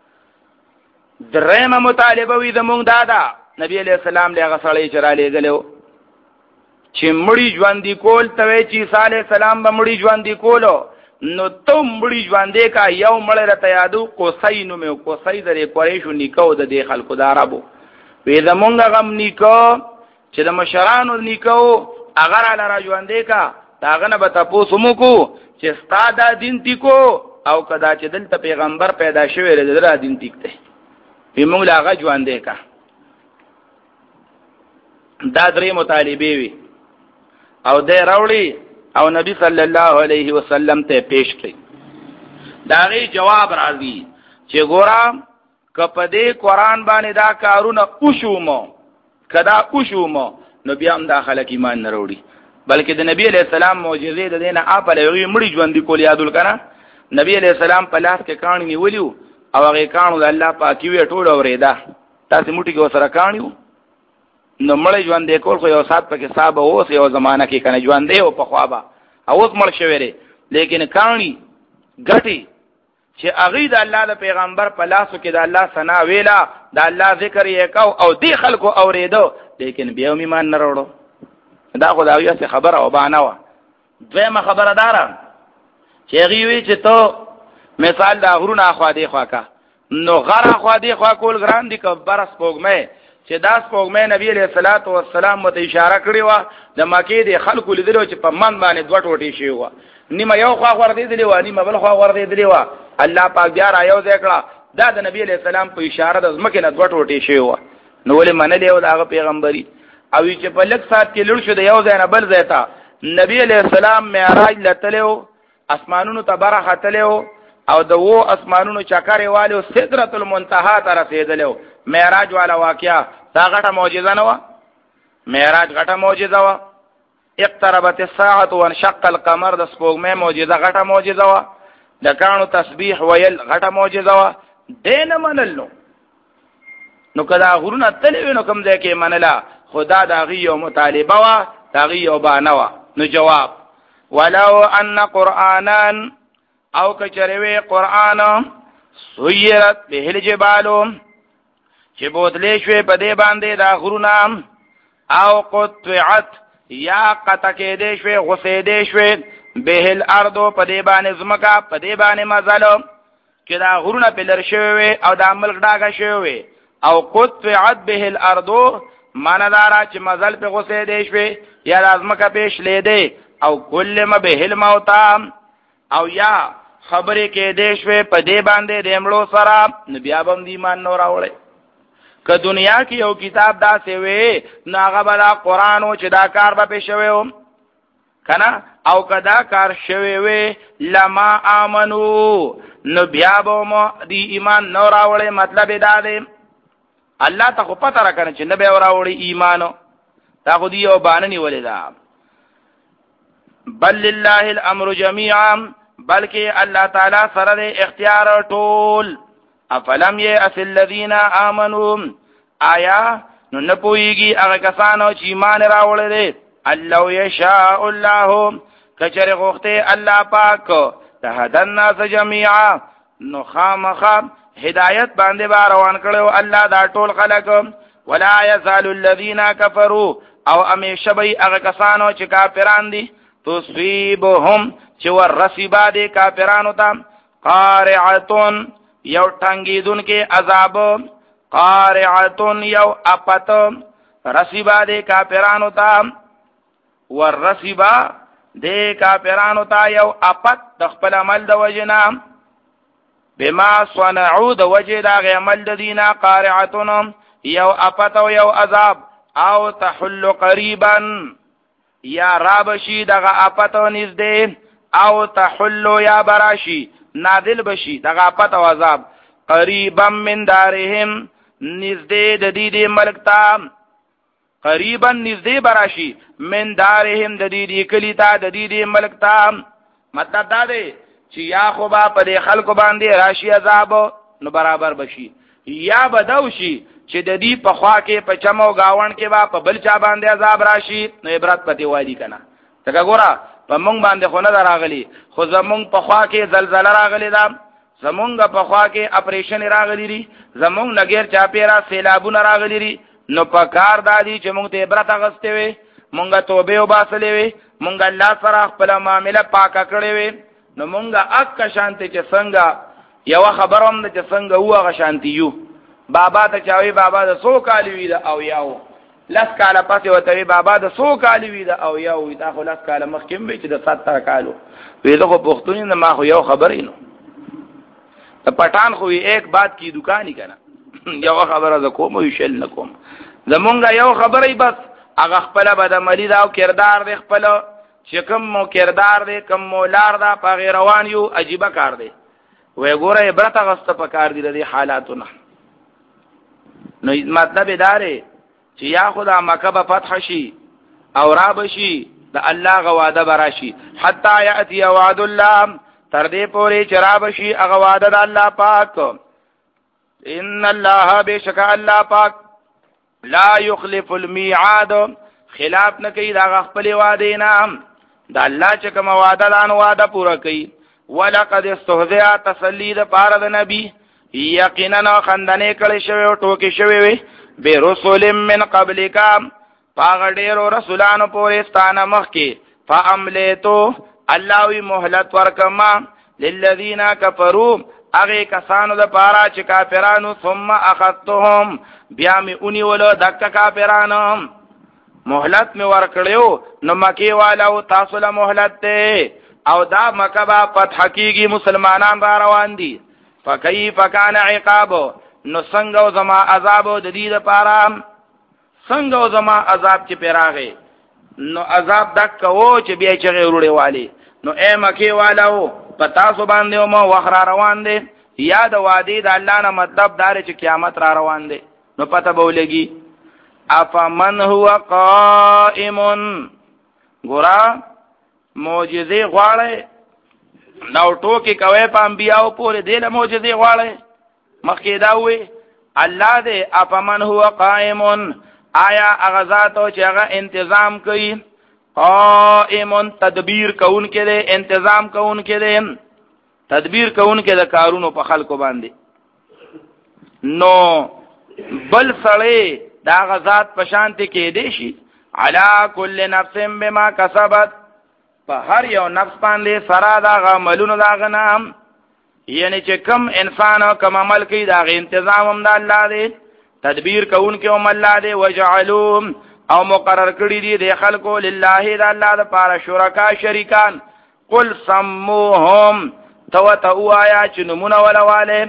درېمه مطالبه وی زمونږ دادا نبی عليه السلام له هغه سړی چراله غلو چې مړی ژوند دی کول ته چې صالح السلام به مړی ژوند دی کولو نو ته مړي ژوندې کا یو مړی راته یادو قصی نومې قصی د قریشو نیکو د دې خلکو د عربو وې زمونږ غم نیکو چې د مشرانو نیکو هغه را را ژوندې کا داغه نه به تاسو مو کو چې ستا دا دین تیکو او کدا چې دلته پیغمبر پیدا شوی دی دا دین تیکته په موږ لاغه ژوندې کا دا درې مطالبه وي او دې راوړي او نبی صلی الله علیه وسلم ته پیش کړي داغه جواب راځي چې ګورم کپدې قران باندې دا کارونه وشومو کدا وشومو نو بیا هم داخله ایمان نه وروړي بلکې د نبی علیہ السلام معجزې د دینه اپل یوې مړي ژوند کول یادول کنه نبی علیہ السلام په لاس کې کان نیولیو او هغه کانو د الله پاکي وی ټول اوریدا تاسو موټي کې وسره کانیو نو مړي ژوند کول خو یو سات پکې صاحب اوس یو زمانہ کې کنه ژوند دی او په خوابه اوس مړ شوی دی لیکن کانی غټي چې هغه د الله د پیغمبر په لاسو کې د الله ثنا ویلا د الله ذکر یې کو او دی خلکو اوریدو لیکن بیا ایمان نه وروړو دا خو دا یو څه خبره او باندې و دویمه خبره دارم چې غوي چې ته مثال دا غرونه خو دې خواکا نو غره خو دې خوا کول ګران دي کبر سپوږمې چې دا سپوږمې نبی علیہ الصلوۃ والسلام مت اشاره کړی و د مکه د خلکو لیدلو چې په من باندې دوه ټوټې شي و نیمه یو خوا ور دې دی و نیمه بل خوا ور دې دی و الله پاک بیا را یو ذکر دا د نبی علیہ السلام په اشاره د مکه نه دوه ټوټې شي و نو ولې منلې و دا پیغمبري او چې په لک سات کې لړ شو د یو ځای نه بل ځای ته نبی علیہ السلام معراج لتلو اسمانونو ته برخه تلو او د وو اسمانونو چکرې والو سدرۃ المنتهى ته رسیدلو معراج والا واقعا دا غټه معجزه نه و معراج غټه معجزه و اقتربت الساعه وانشق القمر د سپوږمۍ معجزه غټه معجزه و د کانو تسبیح ویل غټه معجزه و دین منلو نو کدا غرونه تلوي نو کوم ځای کې منلا خدا داغي یو مطالبه وا داغي یو بانوا نو جواب ولو ان قرانا او کچروي قران سيرت به الجبال چې بوتلې شوي په دې باندې دا غرونه او قطعت یا قطع کې دې شوي غسې دې شوي به الارض په دې باندې زمکا په دې باندې مزلو چې دا غرونه په لر شوي او دا ملک ډاګه شوي او قطعت به الارض ماندارا چې مزل په غسې دې شوي یا لازمکه پېښ لیدې او کل ما به الموتا او یا خبرې کې دې شوي په دې باندې دمړو سره نبي ابم دی مان نور راوړې که دنیا کې یو کتاب دا سی وي ناغه بلا قران او چې دا کار به شوي و کنه او کدا کار شوي وي لما امنو نو بیا به مو دی ایمان نور راوړې مطلب دا دی الله ته خو پته را کنه چې نبی اوراوړي ایمانو تا خو دی یو باندې ولې دا بل لله الامر جميعا بلکې الله تعالی سره د اختیار ټول افلم يأس الذين امنوا آیا نو نه پويږي هغه کسانو چې ایمان راوړل دي الله يشاء الله کچره غوخته الله پاک ته الناس جميعا نو خامخا هدایت باندې بار روان کړو الله دا ټول خلق ولا يزال الذين كفروا او امیشه به هغه کسانو چې کافران دي تصيبهم چې ورسبا دي کافرانو ته قارعه یو ټنګیدون کې عذاب قارعه یو اپت رسبا دي کافرانو ته ورسبا دي کافرانو ته یو اپت د خپل عمل د وجنا بما صنعوا د وجه دا عمل د دینه قارعه یو اپت او یو عذاب او تحل قریبا یا رابشی دغه اپت او نږدې او تحل یا براشی نازل بشي دغه اپت او عذاب قریبا من دارهم نږدې د دې د ملک ته قریبا نږدې براشی من دارهم د دې د کلی ته د دې د ملک ته مطلب دا دی چې یا خو با په خلکو باندې راشي عذاب نو برابر بشي یا بدو شي چې د دې په خوا کې په چمو گاون کې با په بل چا باندې عذاب راشي نو عبرت پتی وایي کنه څنګه ګوره په مونږ باندې خو نه راغلي خو زمونږ په خوا کې زلزلہ راغلي دا زمونږ په خوا کې اپریشن راغلي دي زمونږ نګیر چا پیرا سیلابونه راغلي دي نو په کار دادي چې مونږ ته عبرت اغستې وي مونږه توبه وباسلې وي مونږ الله سره خپل معاملې پاکه کړې وي نو مونږه اک شانتی چې څنګه یو خبروم د چې څنګه وغه شانتی یو بابا ته چاوي بابا د سو کال وی دا او یاو لس کال پسې وته بابا د سو کال وی دا او یاو تا خو لس کال مخکې وی چې د ستر کالو وی له پښتون نه ما خو یو خبرې نو ته پټان خو یک بات کی دکانی کنه یو خبره ز کوم یو شل نکوم زمونږه یو خبرې بس هغه خپل بد عملی دا او کردار دی خپل چې کوم مو کردار دی کوم مولار دا په غیر روان یو عجیب کار دی وې ګوره عبرت غسته په کار دی د حالاتونه نو مطلب داره چې یا خدا مکه به فتح شي او را بشي د الله غواده براشي حتا یاتی وعد الله تر دې پورې چې را بشي هغه وعده د الله پاک ان الله بشک الله پاک لا يخلف الميعاد خلاف نه کوي دا خپل وعده نه د الله چې کوم وعده دان وعده پوره کوي ولقد استهزئ تسلید پار د نبی یقینا خندنه کړي شوی او ټوکی شوی وي به رسول من قبلک پاغ ډیرو رسولانو پورې ستانه مخ کې فاملیتو الله وی مهلت ورکما للذین کفروا هغه کسانو د پارا چې کافرانو ثم اخذتهم بیا می اونې ولو دک کافرانو مهلت می ورکړیو نو مکی والو تاسو له مهلت ته او دا مکه با فتح کیږي مسلمانان را روان دي فکیف کان عقاب نو څنګه زما عذاب د دې لپاره څنګه زما عذاب چې پیراغه نو عذاب دک وو چې بیا چې غوړې والی نو اے مکی والو پتا سو باندې او ما وخر روان دي یاد وادي د الله نه مطلب دار چې قیامت را روان دي نو پته به ولګي افمن هو قائم ګورا معجزه غواړي نو ټوکی کوي په انبیاء پورې دله معجزه غواړي مخکې دا وي الله دې افمن هو قائم آیا اغزات او چې هغه تنظیم کوي قائم تدبیر کون کې دې تنظیم کون کې دې تدبیر کون کې د کارونو په خلکو باندې نو بل سړی دا غزات په شانتي کې دي شي علا کل نفس بما کسبت په هر یو نفس باندې سرا دا عملونو دا غنام یعنی چې کم انسان او کم عمل کوي دا غي تنظیم هم د الله دی تدبیر کون کې هم الله دی وجعلوا او مقرر کړی دي د خلکو لله د الله لپاره شرکا شریکان قل سموهم تو تو آیا چې نمونه ولواله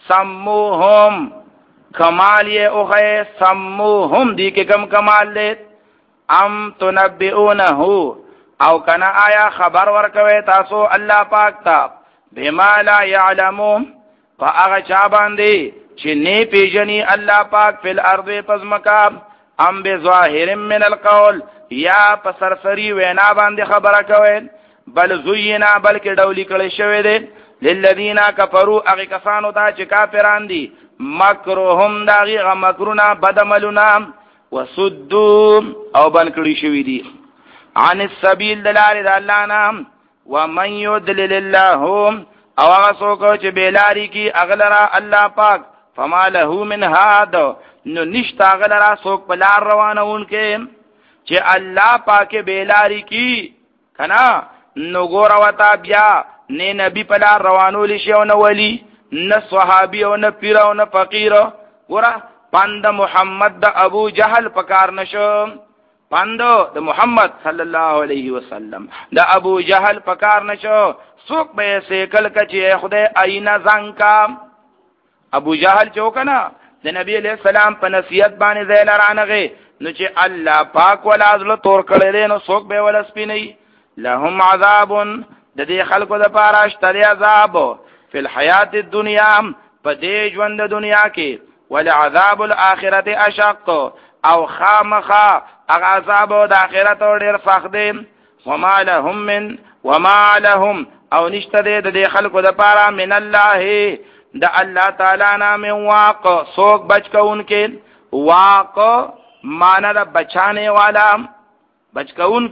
سموهم کمال یې اوخه سموهم دی کې کم کمال دی ام تنبئونه او کنا آیا خبر ورکوي تاسو الله پاک ته بما لا يعلمون فاغه چا باندې چې نه پیژني الله پاک فل ارض پزمکا ام بظاهر من القول یا پسرسری وینا باندې خبره کوي بل زینا بلکې ډولی کړي شوی دی للذین کفروا اغه کسانو ته چې کافران دي مکرهم داغي غمکرنا بدملنا وسدوا او بن کړي شوی دي عن السبيل دلال د الله نام ومن يضلل الله او هغه څوک چې بیلاری کی اغلرا الله پاک فما له من هاد نو نشتا اغلرا څوک په لار روانون کې چې الله پاک بیلاری کی کنا نو ګور وتا بیا نه نبی په لار روانول شي او نه ولی نه صحابي او نه پیر او نه فقیر ګور پند محمد د ابو جهل پکار نشو پاندو د محمد صلی الله علیه وسلم د ابو جهل پکار نشو سوک به سیکل کچې خدای اینا زنکا ابو جهل چوکنا د نبی علیہ السلام په نصیحت باندې زیل رانغه نو چې الله پاک ولا ازل تور کړي نو سوک به ول سپینی لهم عذاب د دې خلکو د پاره اشتری عذاب فی الحیات الدنیا په دې ژوند د دنیا کې ولعذاب الاخرته اشق او خامخا عذاب د آخرت ډیر سخت دی وما لهم من وما لهم او نشته د خلکو د پاره من الله د الله تعالی نام واق سوک بچ کون کې واق معنا د بچانے والا بچ کون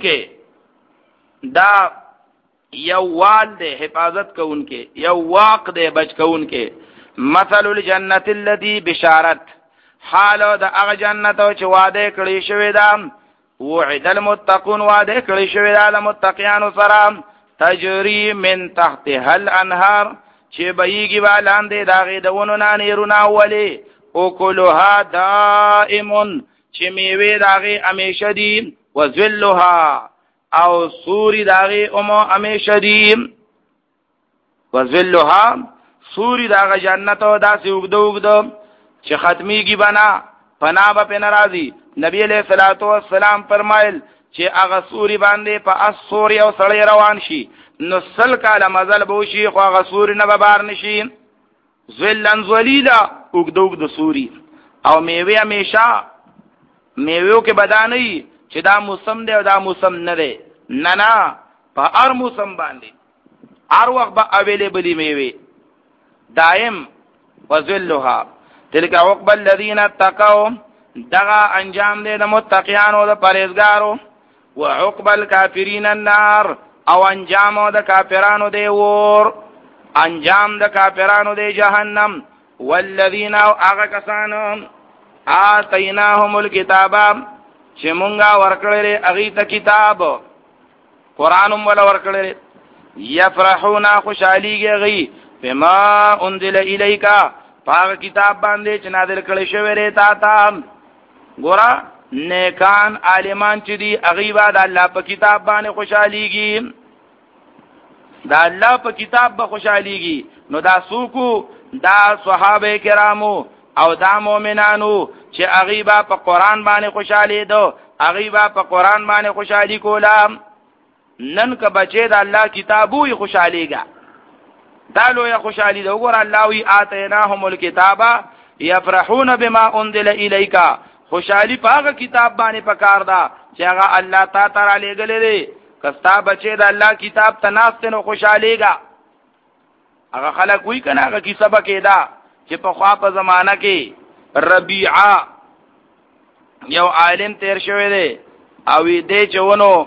کې دا یو وال دی حفاظت کون کې یو واق دی بچ کون کې مثل الجنه الذي بشارت حالو د هغه جنت او چې وعده کړی شوی دا وعد المتقون وعده کړی شوی دا د متقینو سره تجری من تحتها الانهار چې بهیږي با لاندې د هغې د ونو نه نهرونه ولې اکلها دائم چې میوې د هغې همیشه دي وذلها او سوري د هغې هم همیشه دي وذلها سوري د هغه جنت داسې اوږده اوږده چې ختمیږي به نه پناه به پرې نه راځي. نبی علیہ الصلوۃ والسلام فرمایل چې هغه سوري باندې په اس سوري او سړی روان شي نو سل کاله مزل به وشي خو هغه سوري نه به بار نشي. ذلن ذلیلا اوږده اوږده سوري او میوې همیشه میوو کې بدانې چې دا موسم دی او دا موسم نه دی نه نه په هر موسم باندې هر وخت به اویلیبلی میوې دائم وذلها تلک عقب الذین اتقوا دغه انجام دی د متقیانو د پرهیزګارو وعقب الکافرین النار او انجام د کافرانو دی ور انجام د کافرانو دی جهنم والذین او هغه کسانو آتیناهم الکتاب چې مونږه ورکړل هغه ته کتاب قران هم ولا ورکړل یفرحون خوشاليږي بما انزل الیک پاک کتاب باندې چې نازل کړي شوی ری تا ته ګورا نیکان عالمان چې دی هغه بعد الله په کتاب باندې خوشاليږي دا الله په کتاب به خوشاليږي نو دا سوکو دا صحابه کرامو او دا مؤمنانو چې هغه په قران باندې خوشالي دو هغه په قران باندې خوشالي کولا نن که بچي د الله کتابو یې خوشاليګا دا لوی خوشالي ده وګور الله وی آتیناهم الکتاب یفرحون بما انزل الیک خوشالي پاغه کتاب باندې پکار دا چې هغه الله تعالی تعالی لګلې دي کستا بچي د الله کتاب تناست نو خوشاليګا هغه خلک وی کنه هغه کی سبق ادا چې په خوا په زمانہ کې ربيعه یو عالم تیر شوی دی او دې چونو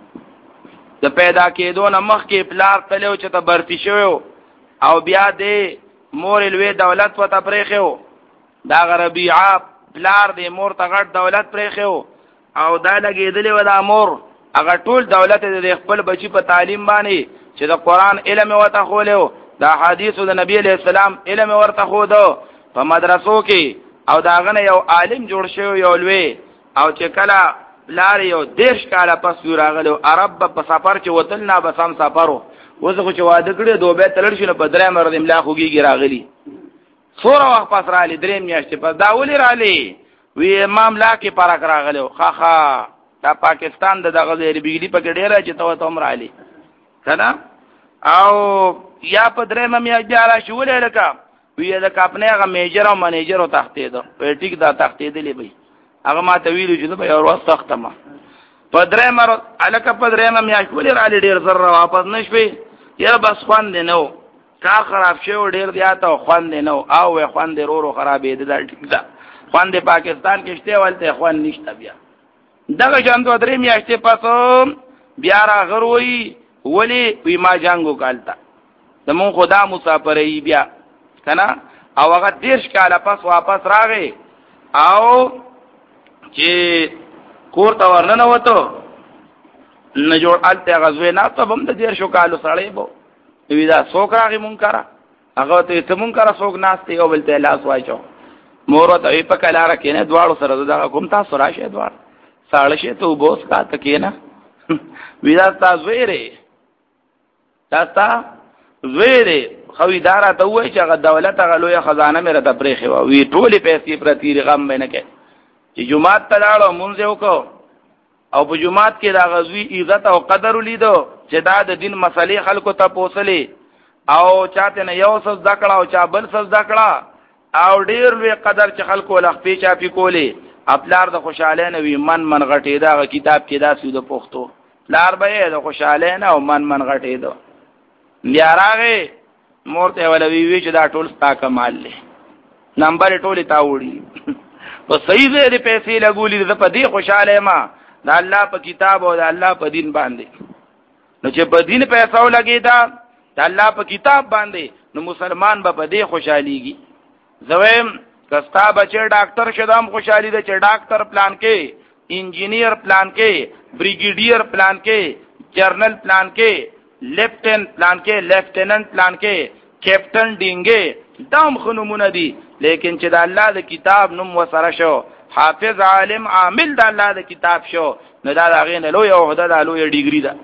د پیدا کېدو نه مخکې پلار تلو چې ته برتی شوی او بیا دې مور لوی دولت په تپریخو دا ربيعه پلار دې مور ته غټ دولت پریخو او دا لګېدلې و دا مور هغه ټول دولت دې خپل بچی په تعلیم باندې چې د قران علم وته خولو دا حدیثو د نبی علیہ السلام علم ورته خو دو په مدرسو کې او دا غنه یو عالم جوړ شو یو لوی او چې کله لار یو دیش کاله پس راغلو عرب په سفر کې وتل نه بسام سفرو وزه خو چې واده کړی دوبه تلل شنو په درې مرد املا خوږي راغلی څوره وخت پس را لې درې میاشتې پس دا ولې را لې وی امام لا کې پارک راغلو خاخا دا پاکستان د دغه زیر بجلی په کې ډیره چې تو ته عمر علي کنه او یا په درې مې اجاره شولې لکه وی دا کپنه هغه میجر او منیجر او تختې ده په ټیک دا تختې دي لې هغه ما ته ویلو چې به اور وخت تختمه په درې مر الکه په درې مې شولې را لې ډیر زر واپس نشوي یا بس خوان دی نو کار خراب شو ډیر زیاته خوان دی نو او خوان دی رورو خرابې دي دا ټیک ده خوان دی پاکستان کې شته ولته خوان نشته بیا دغه جام دوه درې میاشتې پس بیا را غروي ولی وی ما جنگو کالتا دمون خدا مسافرې بیا کنه او هغه دیرش کاله پس واپس راغی او چې کور ته ورننه وته نه جوړ الته غزوې نه ته بم د دیر شو کالو سړی بو وی دا څوک راغی مونږ کرا هغه ته ته مونږ کرا څوک ناشته یو بل ته لاس واچو مور ته په کلاره کې نه دواړو سره دا کوم تاسو راشه دوار ساړشه ته وبوس کا ته کې نه وی دا تاسو ویری تاسو ویری خویدار ته وای چې هغه دولت هغه لوی خزانه مې را د پرېخي و وی ټولې پیسې پرتی رقم بینه کې چې جمعات ته لاړو مونږ یو کو او په جمعات کې دا غزوی عزت او قدر لیدو چې دا د دین مسلې خلکو ته پوسلې او چاته نه یو څه ذکر او چا بل څه ذکر او ډیر لوی قدر چې خلکو لخپې چاپی کولې خپلار د خوشاله نه وی من من غټې دا کتاب کې دا سود پوښتو لار به د خوشاله نه او من من غټې دا بیا راغې مورته ولوي وی چې دا ټول ستا کمال له نمبر ټولې تا وړي په صحیح ځای پیسې لګولې د په دې خوشاله ما د الله په کتاب او د الله په دین باندې نو چې په دین پیسې لګیدا د الله په کتاب باندې نو مسلمان به په دې خوشاليږي زویم کستا بچی ډاکټر شدم خوشالي ده چې ډاکټر پلان کې انجینیر پلان کې بریګیډیر پلان کې جرنل پلان کې لیفټن پلان کې لیفټیننټ پلان کې کیپټن ډینګې دام خنمونه دي لیکن چې د الله د کتاب نوم وسره شو حافظ عالم عامل د الله د کتاب شو نو دا هغه نه لوی او د لوی ډیګری ده.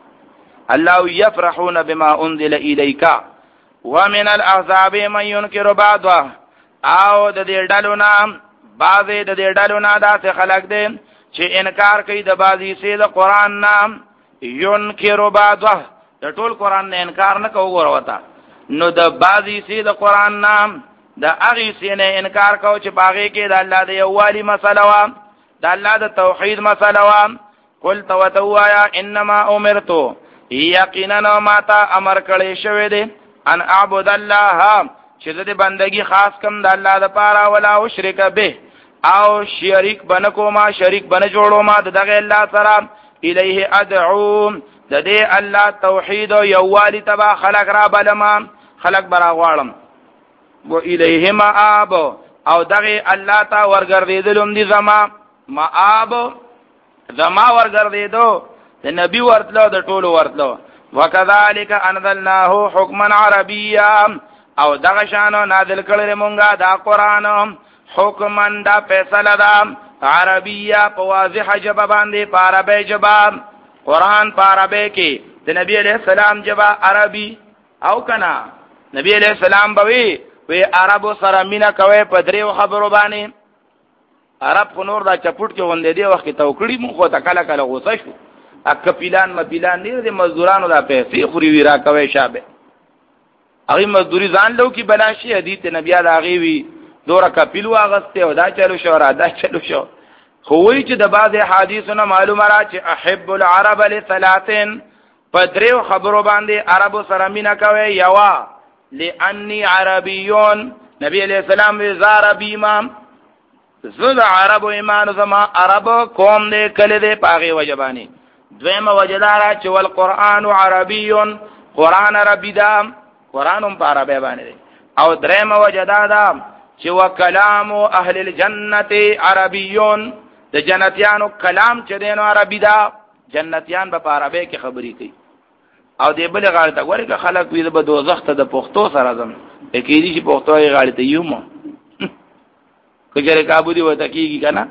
الله يفرحون بما انزل اليك ومن الاحزاب من ينكر بعضه او د دې ډلو نام بعضې د دې ډلو نه داسې خلک دي چې انکار کوي د بعضې سي د قرآن نام ينكر بعضه د ټول قرآن نه انکار نه کوو ګوره وته نو د بعضې سي د قرآن نام د هغې سي نه انکار کوو چې په هغې کې د الله د یووالي مسله وه د الله د توحید مسله وه قل ته ورته ووایه انما امرتو یقینا ما ته امر کړی شوی دی ان اعبد الله چې د بندگی خاص کم د الله د پاره ولا اشرک به او شریک بنکو ما شریک بن جوړو ما دغه الله سره الیه ادعو د دې الله توحید او یووالی تبا خلق را بلما خلق برا غواړم و الیه مآب او دغه الله تا ورګرځیدلم دي زما مآب زما ورګرځیدو د نبی ورتلو د ټولو ورتلو وکذالک انزلناه حکما عربیا او دغه شانو نازل کړل مونږه دا قران حکما دا فیصله دا عربیه په واضح جواب باندې په عربی جواب قران په عربی کې د نبی علیہ السلام جواب عربي او کنا نبی علیہ السلام بوي وی عربو سره مینا کوي په دریو خبرو باندې عرب خو نور دا چپټ کې وندې دی وخت توکړی مو خو تکله کله غوسه شو اک پیلان مپیلان دي د مزدورانو دا پیسې خوري ویرا کوي شابه هغه مزدوري ځان لو کی بلاشي حدیث نبی دا هغه وی دوره کپیلو اغسته او دا چلو شو را دا چلو شو خو وی چې د بعض حدیثونو معلومه را چې احب العرب لثلاثن پدریو خبرو باندې عربو سره مینا کوي یوا لانی عربیون نبی علیہ السلام وی زار بیمام زد عربو ایمان زما عرب قوم دې کله دې پاغي وجبانی دویمه وجدارا چې ول قران عربی قران عربی دا قرانم په عربی باندې او درېمه وجدادا چې وکلام اهل الجنه عربیون د جنتیانو کلام چې دینو عربی دا جنتیان په عربی کې خبرې کوي او دې بل غاړه ته ورګه خلک وی د دوزخ ته د پښتو سره زم کې دي چې پښتو یې غاړه ته یوم کجره کابو دی وته کیږي کنه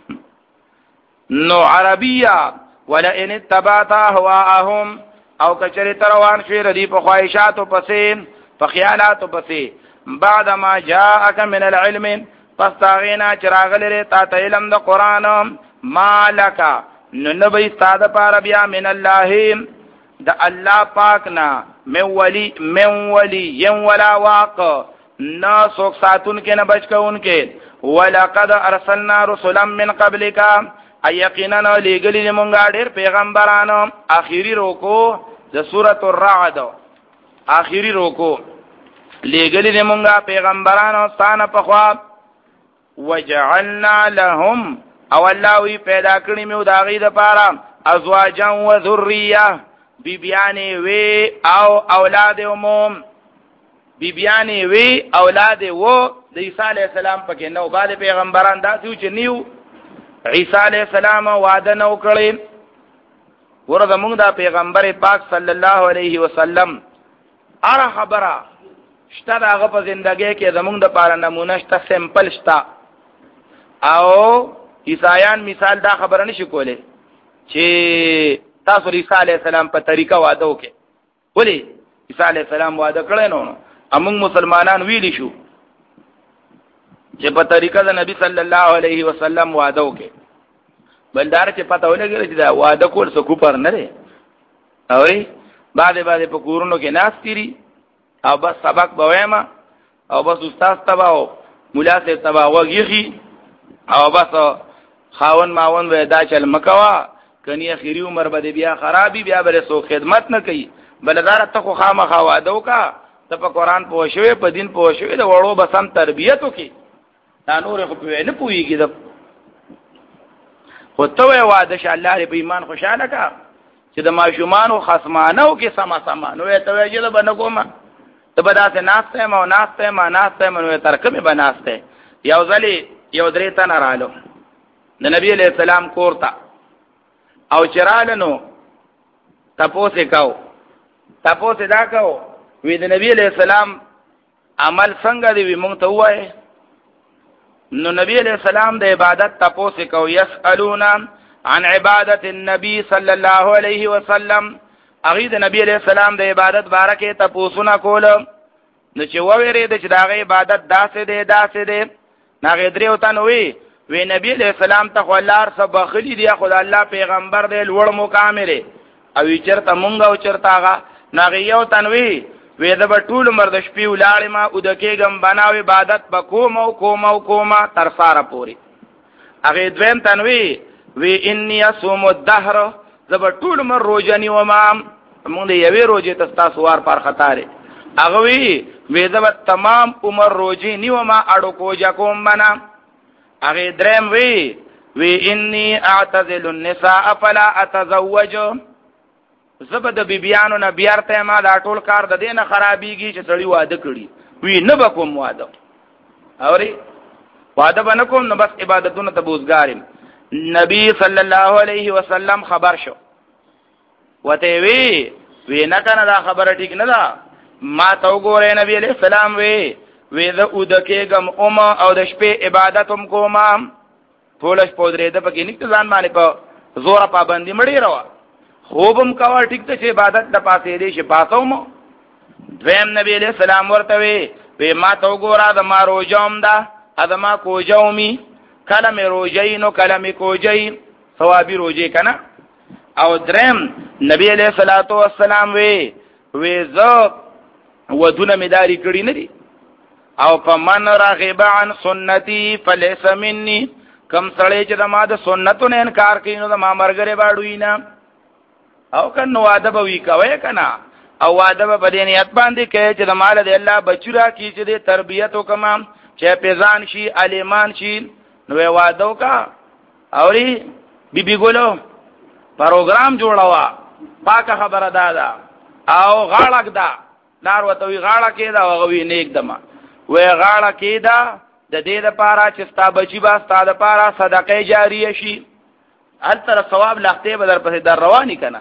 نو عربیه ولئن اتبعت اهواهم او کچره تروان شي ردی په خواهشاتو پسې په خیالاتو پسې بعد ما جاءك من العلم فاستغنا چراغ لري تا ته علم د قران مالک نو نبی استاد پر بیا من الله د الله پاک نا من ولی من ولی یم ولا واق نا سوک ساتون کې نه بچ کون کې ولقد ارسلنا رسلا من قبلك ایقینا لګلی مونږه ډېر پیغمبرانو اخیری روکو د سورۃ الرعد اخیری روکو لګلی مونږه پیغمبرانو ستانه په خوا وجعلنا لهم او الله وی پیدا کړی مې د غید لپاره ازواجا و ذریه بیبیانی وی او اولاد عموم بیبیانی وی اولاد وو د عیسی علی السلام پکې نو بعد پیغمبران داسې چې نیو عیسی علیہ السلام وعده نو کړی ورته موږ دا پیغمبر پاک صلی الله علیه وسلم اره خبره شته هغه په ژوندۍ کې زموږ د پاره نمونه شته سیمپل شته او عیسایان مثال دا خبره نشي کوله چې تاسو عیسی علیہ السلام په طریقه وعده وکړي ولی عیسی علیہ السلام وعده کړی نو موږ مسلمانان ویلی شو چې په طریقه د نبی صلی الله علیه وسلم وعده وکړي بلدار چې پته ولګی چې دا وعده کول څه کوپر نه دی اوري بعد بعد په کورونو کې ناس تیری او بس سبق بویما او بس استاد تبا او مولا ته تبا وږي او بس خاون ماون وې دا چل مکوا کني اخیری عمر به بیا خرابي بیا بل سو خدمت نه کوي بلدار ته خو خامخا وعده وکا ته په قران پوه شوې په دین پوه شوې د وړو بسم تربیت وکي دا نور خو په نه پويږي د خو ته وعده ش الله ری په ایمان خوشاله کا چې د ماشومان خصمانو کې سما سما نو ته ویل بنه کومه ته بداسه ناشته ما ناشته ما ناشته منو ترکمه بناسته یو ځلی یو درې تن رالو د نبی علیہ السلام کورتا او چرالنو تپوسه کاو تاسو دا کو وی د نبی علیہ السلام عمل څنګه دی وی مونږ ته وایي نو نبی علیہ السلام د عبادت تاسو کو یسالونا عن عبادت النبي صلی الله علیه وسلم اغه د نبی علیہ السلام د عبادت بارکه تاسو نه کول نو چې وویری د چې دغه عبادت داسې دی داسې دی ناغه دریو تنوي وی نبی علیہ السلام ته خلار سب خلی دی خدای الله پیغمبر دی لوړ مقام لري او چرته مونږ او چرته هغه ناغه یو تنوي وی د ټول مرد شپې ولاړ ما او د کېګم بناو عبادت بکوم او کوم او کوما تر ساره پوری هغه دویم تنوي وی انی اصوم الدهر زب ټول مر روزنی و ما مونږ دی یوې روزه تاسو سوار پر خطاره هغه وی وی زب تمام عمر روزي نیو ما اړو کو جا کوم بنا هغه دریم وی وی انی اعتزل النساء فلا اتزوج زبد بیبیانو نه بیارته ما دا ټول کار د دینه خرابېږي چې سړی واده کړي وی نه بکوم واده اوري واده باندې کوم نو بس عبادتونه ته بوزګارم نبی صلی الله علیه وسلم خبر شو وته وی وی نه کنه دا خبره ټیک نه ده ما تو ګورې نبی علیہ السلام وی وی د او د کېګم اوم او د شپې عبادتوم کوم ټول شپه درې د پکې نکته ځان باندې په زور پابندي مړی روا خوبم کوا ټیک ته چې عبادت د پاسې دې شي پاتوم دویم نبی علیہ السلام ورته وی وی ما تو ګورا د ما روجوم دا ادما کوجومی کلمه روجینو کلمه کوجی ثوابی روجی کنا او دریم نبی علیہ الصلوۃ والسلام وی وی زو ودونه مداری کړی نه دي او فمن رغب عن سنتي فليس مني کم سړی چې د ما د سنتو نه انکار کوي نو د ما مرګره باډوي نه او کنه واده به وی کوي کنه او واده به په نیت باندې کوي چې د مال د الله بچورا کی چې د تربیت وکما چې پیزان شي علیمان شي نو واده وکا اوري بیبي ګولو پروګرام جوړاوا پاکه خبره دادا او غاړک دا دار وته وی غاړه کېدا او وی نیک دما وی غاړه کېدا د دې لپاره چې ستا بچی با ستا د لپاره صدقه جاریه شي هل تر ثواب لخته بدر په در رواني کنه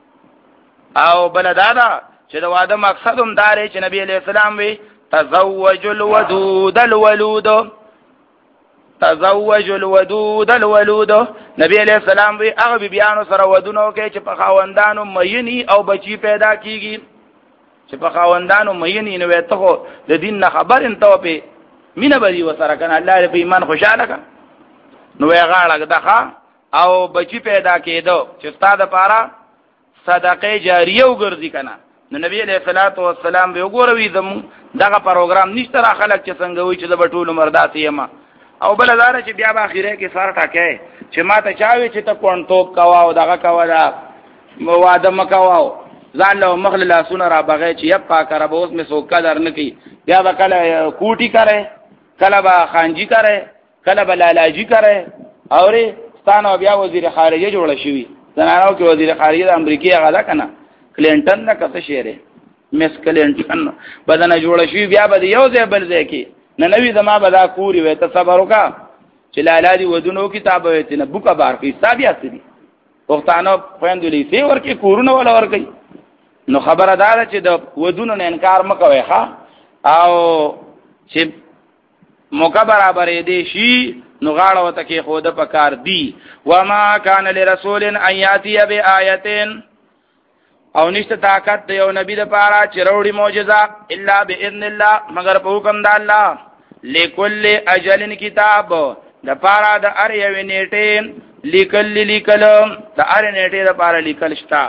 او بل دادا چې د واده مقصد هم دار چې نبی علیہ السلام وی تزوج الودود الولود تزوج الودود الولود نبی علیہ السلام وی هغه بیانو سره ودونو کې چې په خاوندانو مینی او بچی پیدا کیږي چې په خاوندانو مینی نو ته خو د دین نه خبر انته په مینه بری وسره کنه الله په ایمان خوشاله کا نو یې غاړه دغه او بچی پیدا کېدو چې ستاسو لپاره صدقه جاریه وګرځي کنه نو نبی علیہ الصلوۃ والسلام به وګوروي زمو دغه پروګرام نشته را خلک چې څنګه وي چې د بټول مردات یما او بل دار چې بیا به اخیره کې سار ټاکه چې ما ته چاوي چې ته کون توپ کوا او دغه کوا دا واده مکواو ځان له مخل لا سونه را بغې چې یب پا کرا به اوس می سو قدر نکي بیا به کله کوټی کرے کله به خانجی کرے کله به لالاجی کرے اوري ستانه بیا وزیر خارجه جوړ شوی زنانو کې وزیر خارجه د امریکای غلا کنه کلینټن نه کته شهره مس کلینټن بدنه جوړ شوی بیا به یو ځای بل ځای کې نه نوې زما بدا کوری وې ته صبر وکا چې لالاجی ودونو کتاب وې نه بوکا بار کې حساب یې اصلي وختانو پوندلې سی ورکه کورونه ولا ورکې نو خبردار چې د ودونو نه انکار مکوي ښا او چې موقع برابرې دي شي نو غاړه وته کې خود په کار دی وما کان لرسول ان یاتی بآیتین او نشته طاقت دی یو نبی د پاره چې وروړي معجزه الا باذن الله مگر په حکم د الله لکل اجل کتاب د پاره د ار یو نیټه لیکل لیکل د ار نیټه د پاره لیکل شتا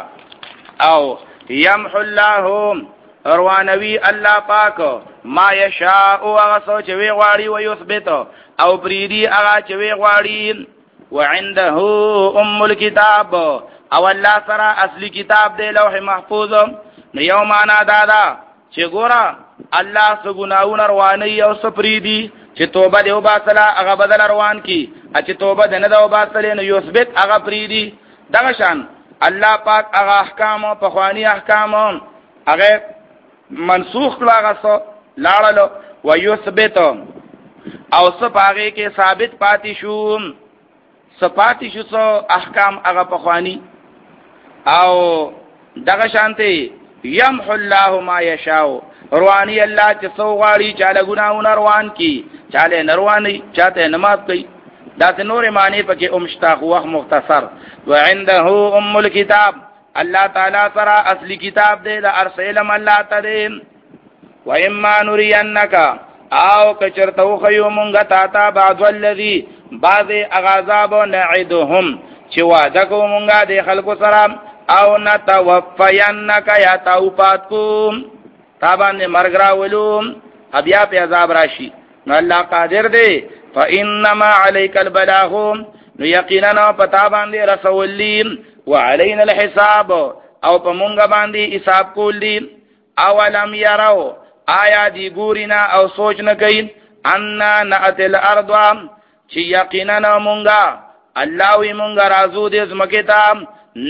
او یمحو الله روانوی الله پاک ما یشاء او هغه سوچ وی غواړي او یثبت او پریدي هغه چې وی غواړي وعنده ام الكتاب او الله سره اصلي کتاب دی لوح محفوظ نو یو معنا دادا چې ګورا الله سګناون رواني او سپریدي چې توبه دی او باطلا هغه بدل روان کی چې توبه نه دا او باطل نه یثبت هغه پریدي دغه شان الله پاک هغه احکام او پخوانی احکام هغه منسوخ کړه هغه سو لاړلو ويثبت او سپاغه کې ثابت پاتې شو سپاتې شو سو احکام هغه پخوانی او دغه شانته یمحو الله ما یشاء رواني الله چې سو غاړي چاله ګناونه روان کی چاله نرواني چاته نماز کوي دا نور معنی پکې امشتا وخت مختصر وعنده ام الكتاب الله تعالی سره اصلي کتاب دې دا ارسلم الله تعالی و اما نرينك او کچرتو خيو مونږه تا تا بعض الذي بعض اغاظاب نعدهم چې وعده کو مونږه د خلکو سره او نتوفینک یا توفات کوم تا باندې مرګ راولوم بیا په عذاب راشي نو الله قادر دی فانما عليك البلاغ نو یقینا پتا باندې رسول وعلينا الحساب او په مونږ باندې حساب کول دي اولم يروا آیا دی ګورینا او سوچ نه کوي ان ناتل ارض چې یقینا مونږه الله وی مونږه رازو دې زمکه ته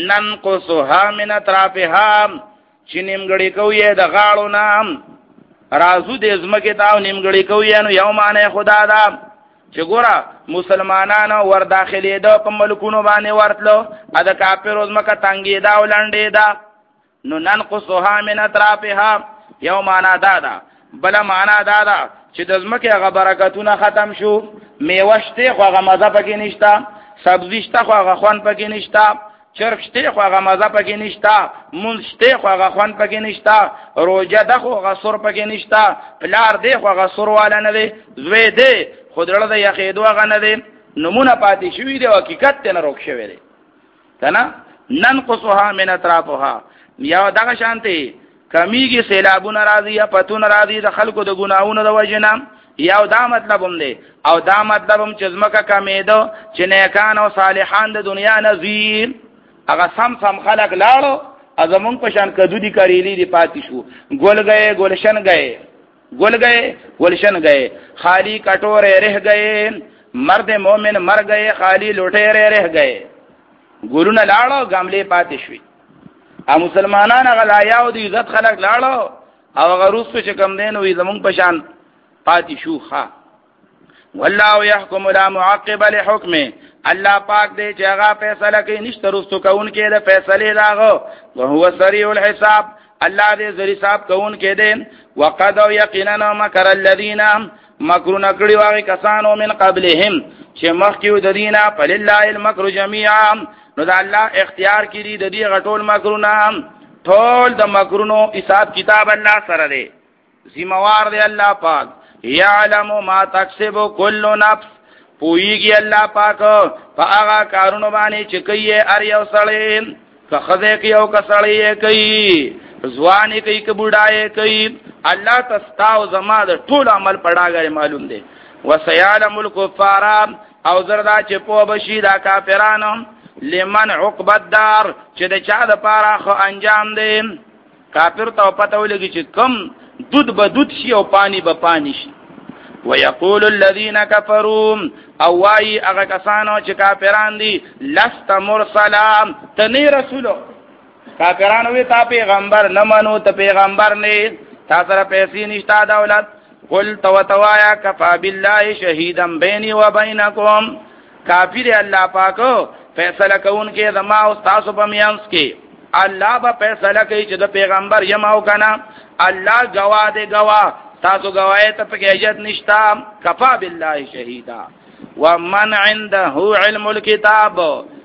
ننقصها من اطرافها چې نیمګړی کوي د غاړو نام رازو دې زمکه ته نیمګړی کوي نو یو معنی خدا دا چې ګوره مسلمانانو ور داخلي ده په ملکونو باندې ورتلو ا د کافرو زمکه تنګي دا ولنډي دا نو ننقصها من اطرافها یو معنا دا دا بل معنا دا دا چې د زمکه غ برکتونه ختم شو میوشته خو غ مزه پکې نشتا سبزیشته خو غ خوان پکې نشتا چرخشته خو غ مزه پکې نشتا مونشته خو غ خوان پکې نشتا روزه ده خو غ سر پکې نشتا پلار دی خو غ سر والا نه دی زوی دی خودړه د یخېدو غ نه دی نمونه پاتې شوی دی حقیقت نه روک شوی دی کنه ننقصها من اطرافها یا دغه شانتي کمیږي سیلابونه راځي یا پتون راځي د خلکو د ګناہوں د وجنه یا دا مطلب هم دی او دا مطلب هم چې زمکه کمیدو چې نیکان او صالحان د دنیا نذیر هغه سم سم خلق لاړو ازمون په شان کدو دي کریلی دی پاتې شو ګل گئے گلشن گئے گل گئے گلشن گئے خالی کٹورے رہ گئے مرد مومن مر گئے خالی لوټے رہ گئے ګورونه لاړو غملې پاتې شوی ا مسلمانان غلاياو د عزت خلق لاړو او غروس په کم دین وي زمون پشان پاتې شو ښا والله يحكم لا معقب لحكمه الله پاک دې چې هغه فیصله کوي نشته رستو کون کې د فیصله داغو او هو سریع الحساب الله دې زری حساب کون کې دې وقد يقينا مكر الذين مکرون کړي واغی کسانو من قبلهم چې مخکیو د دینه فلله المکر جميعا نو دا الله اختیار کړي د دې غټول مکرونه ټول د مکرونو حساب کتاب الله سره دی ذمہوار دی الله پاک یعلم ما تکسب كل نفس پویږي الله پاک په هغه کارونو باندې چې کوي ار یو سړی که خزه کوي او که سړی کوي ځواني کوي که بوډای کوي الله تستاو زما د ټول عمل پړاګره معلوم دی وسيعلم الكفار او زردا چې په بشي دا کافرانو لمن عقب الدار چې د چا د پاره خو انجام دی کافر ته پته ولګي چې کم دود به دود شي او پانی به پانی شي ويقول الذين كفروا او واي هغه کسانو چې کافران دي لست مرسلا تني رسولو کافرانو وی تا پیغمبر نه منو ته پیغمبر نه تا سره پیسې نشتا دولت قل تو توایا کفا بالله شهيدا بيني وبينكم کافر الله پاکو فیصله کون کې زما او تاسو په میانس کې الله به فیصله کوي چې د پیغمبر یماو کنه الله گواه دی گواه تاسو گواهی ته په اجازه نشتا کفا بالله شهيدا ومن عنده علم الكتاب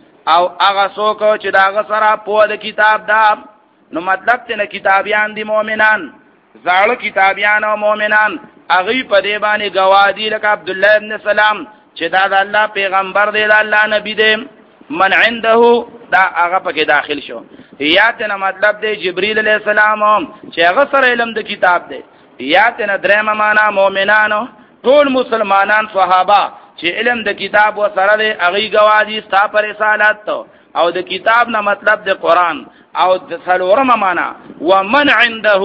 او هغه څوک چې دا سره په د کتاب دا نو مطلب ته کتابیان دي مؤمنان زاړه کتابیان او مؤمنان هغه په دې باندې گواه دي لکه عبد الله ابن سلام چې دا د الله پیغمبر دی د الله نبی دی من عنده دا هغه پکې داخل شو یا ته مطلب دی جبرئیل علیہ السلام چې هغه سره علم د کتاب دی یا ته درېمه معنا مؤمنانو ټول مسلمانان صحابه چې علم د کتاب و سره دی هغه گواه دي ستا پر رسالت او د کتاب نه مطلب د قران او د څلورمه معنا ومن عنده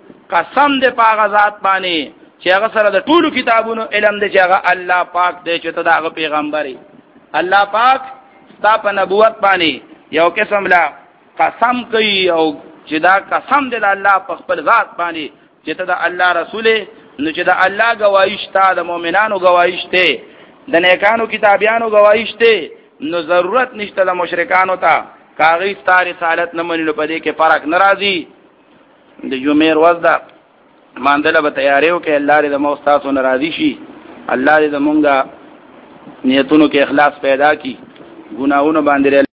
قسم دې پاغه ذات باندې چې هغه سره د ټولو کتابونو علم دې چې هغه الله پاک دې چې ته دغه پیغمبري الله پاک ستا په نبوت باندې یو قسم لا قسم کوي او چې دا قسم دې الله په خپل ذات باندې چې ته د الله رسول نو چې د الله گواهی شته د مؤمنانو گواهی شته د نیکانو کتابیانو گواهی شته نو ضرورت نشته د مشرکانو ته کاغی ستاره رسالت نه منلو په دې کې فرق ناراضي د جمعې ورځ ده ماندله به تیاریو کې الله دې د مو تاسو ناراضي شي الله دې زمونږه نیتونو کې اخلاص پیدا کړي ګناہوں باندې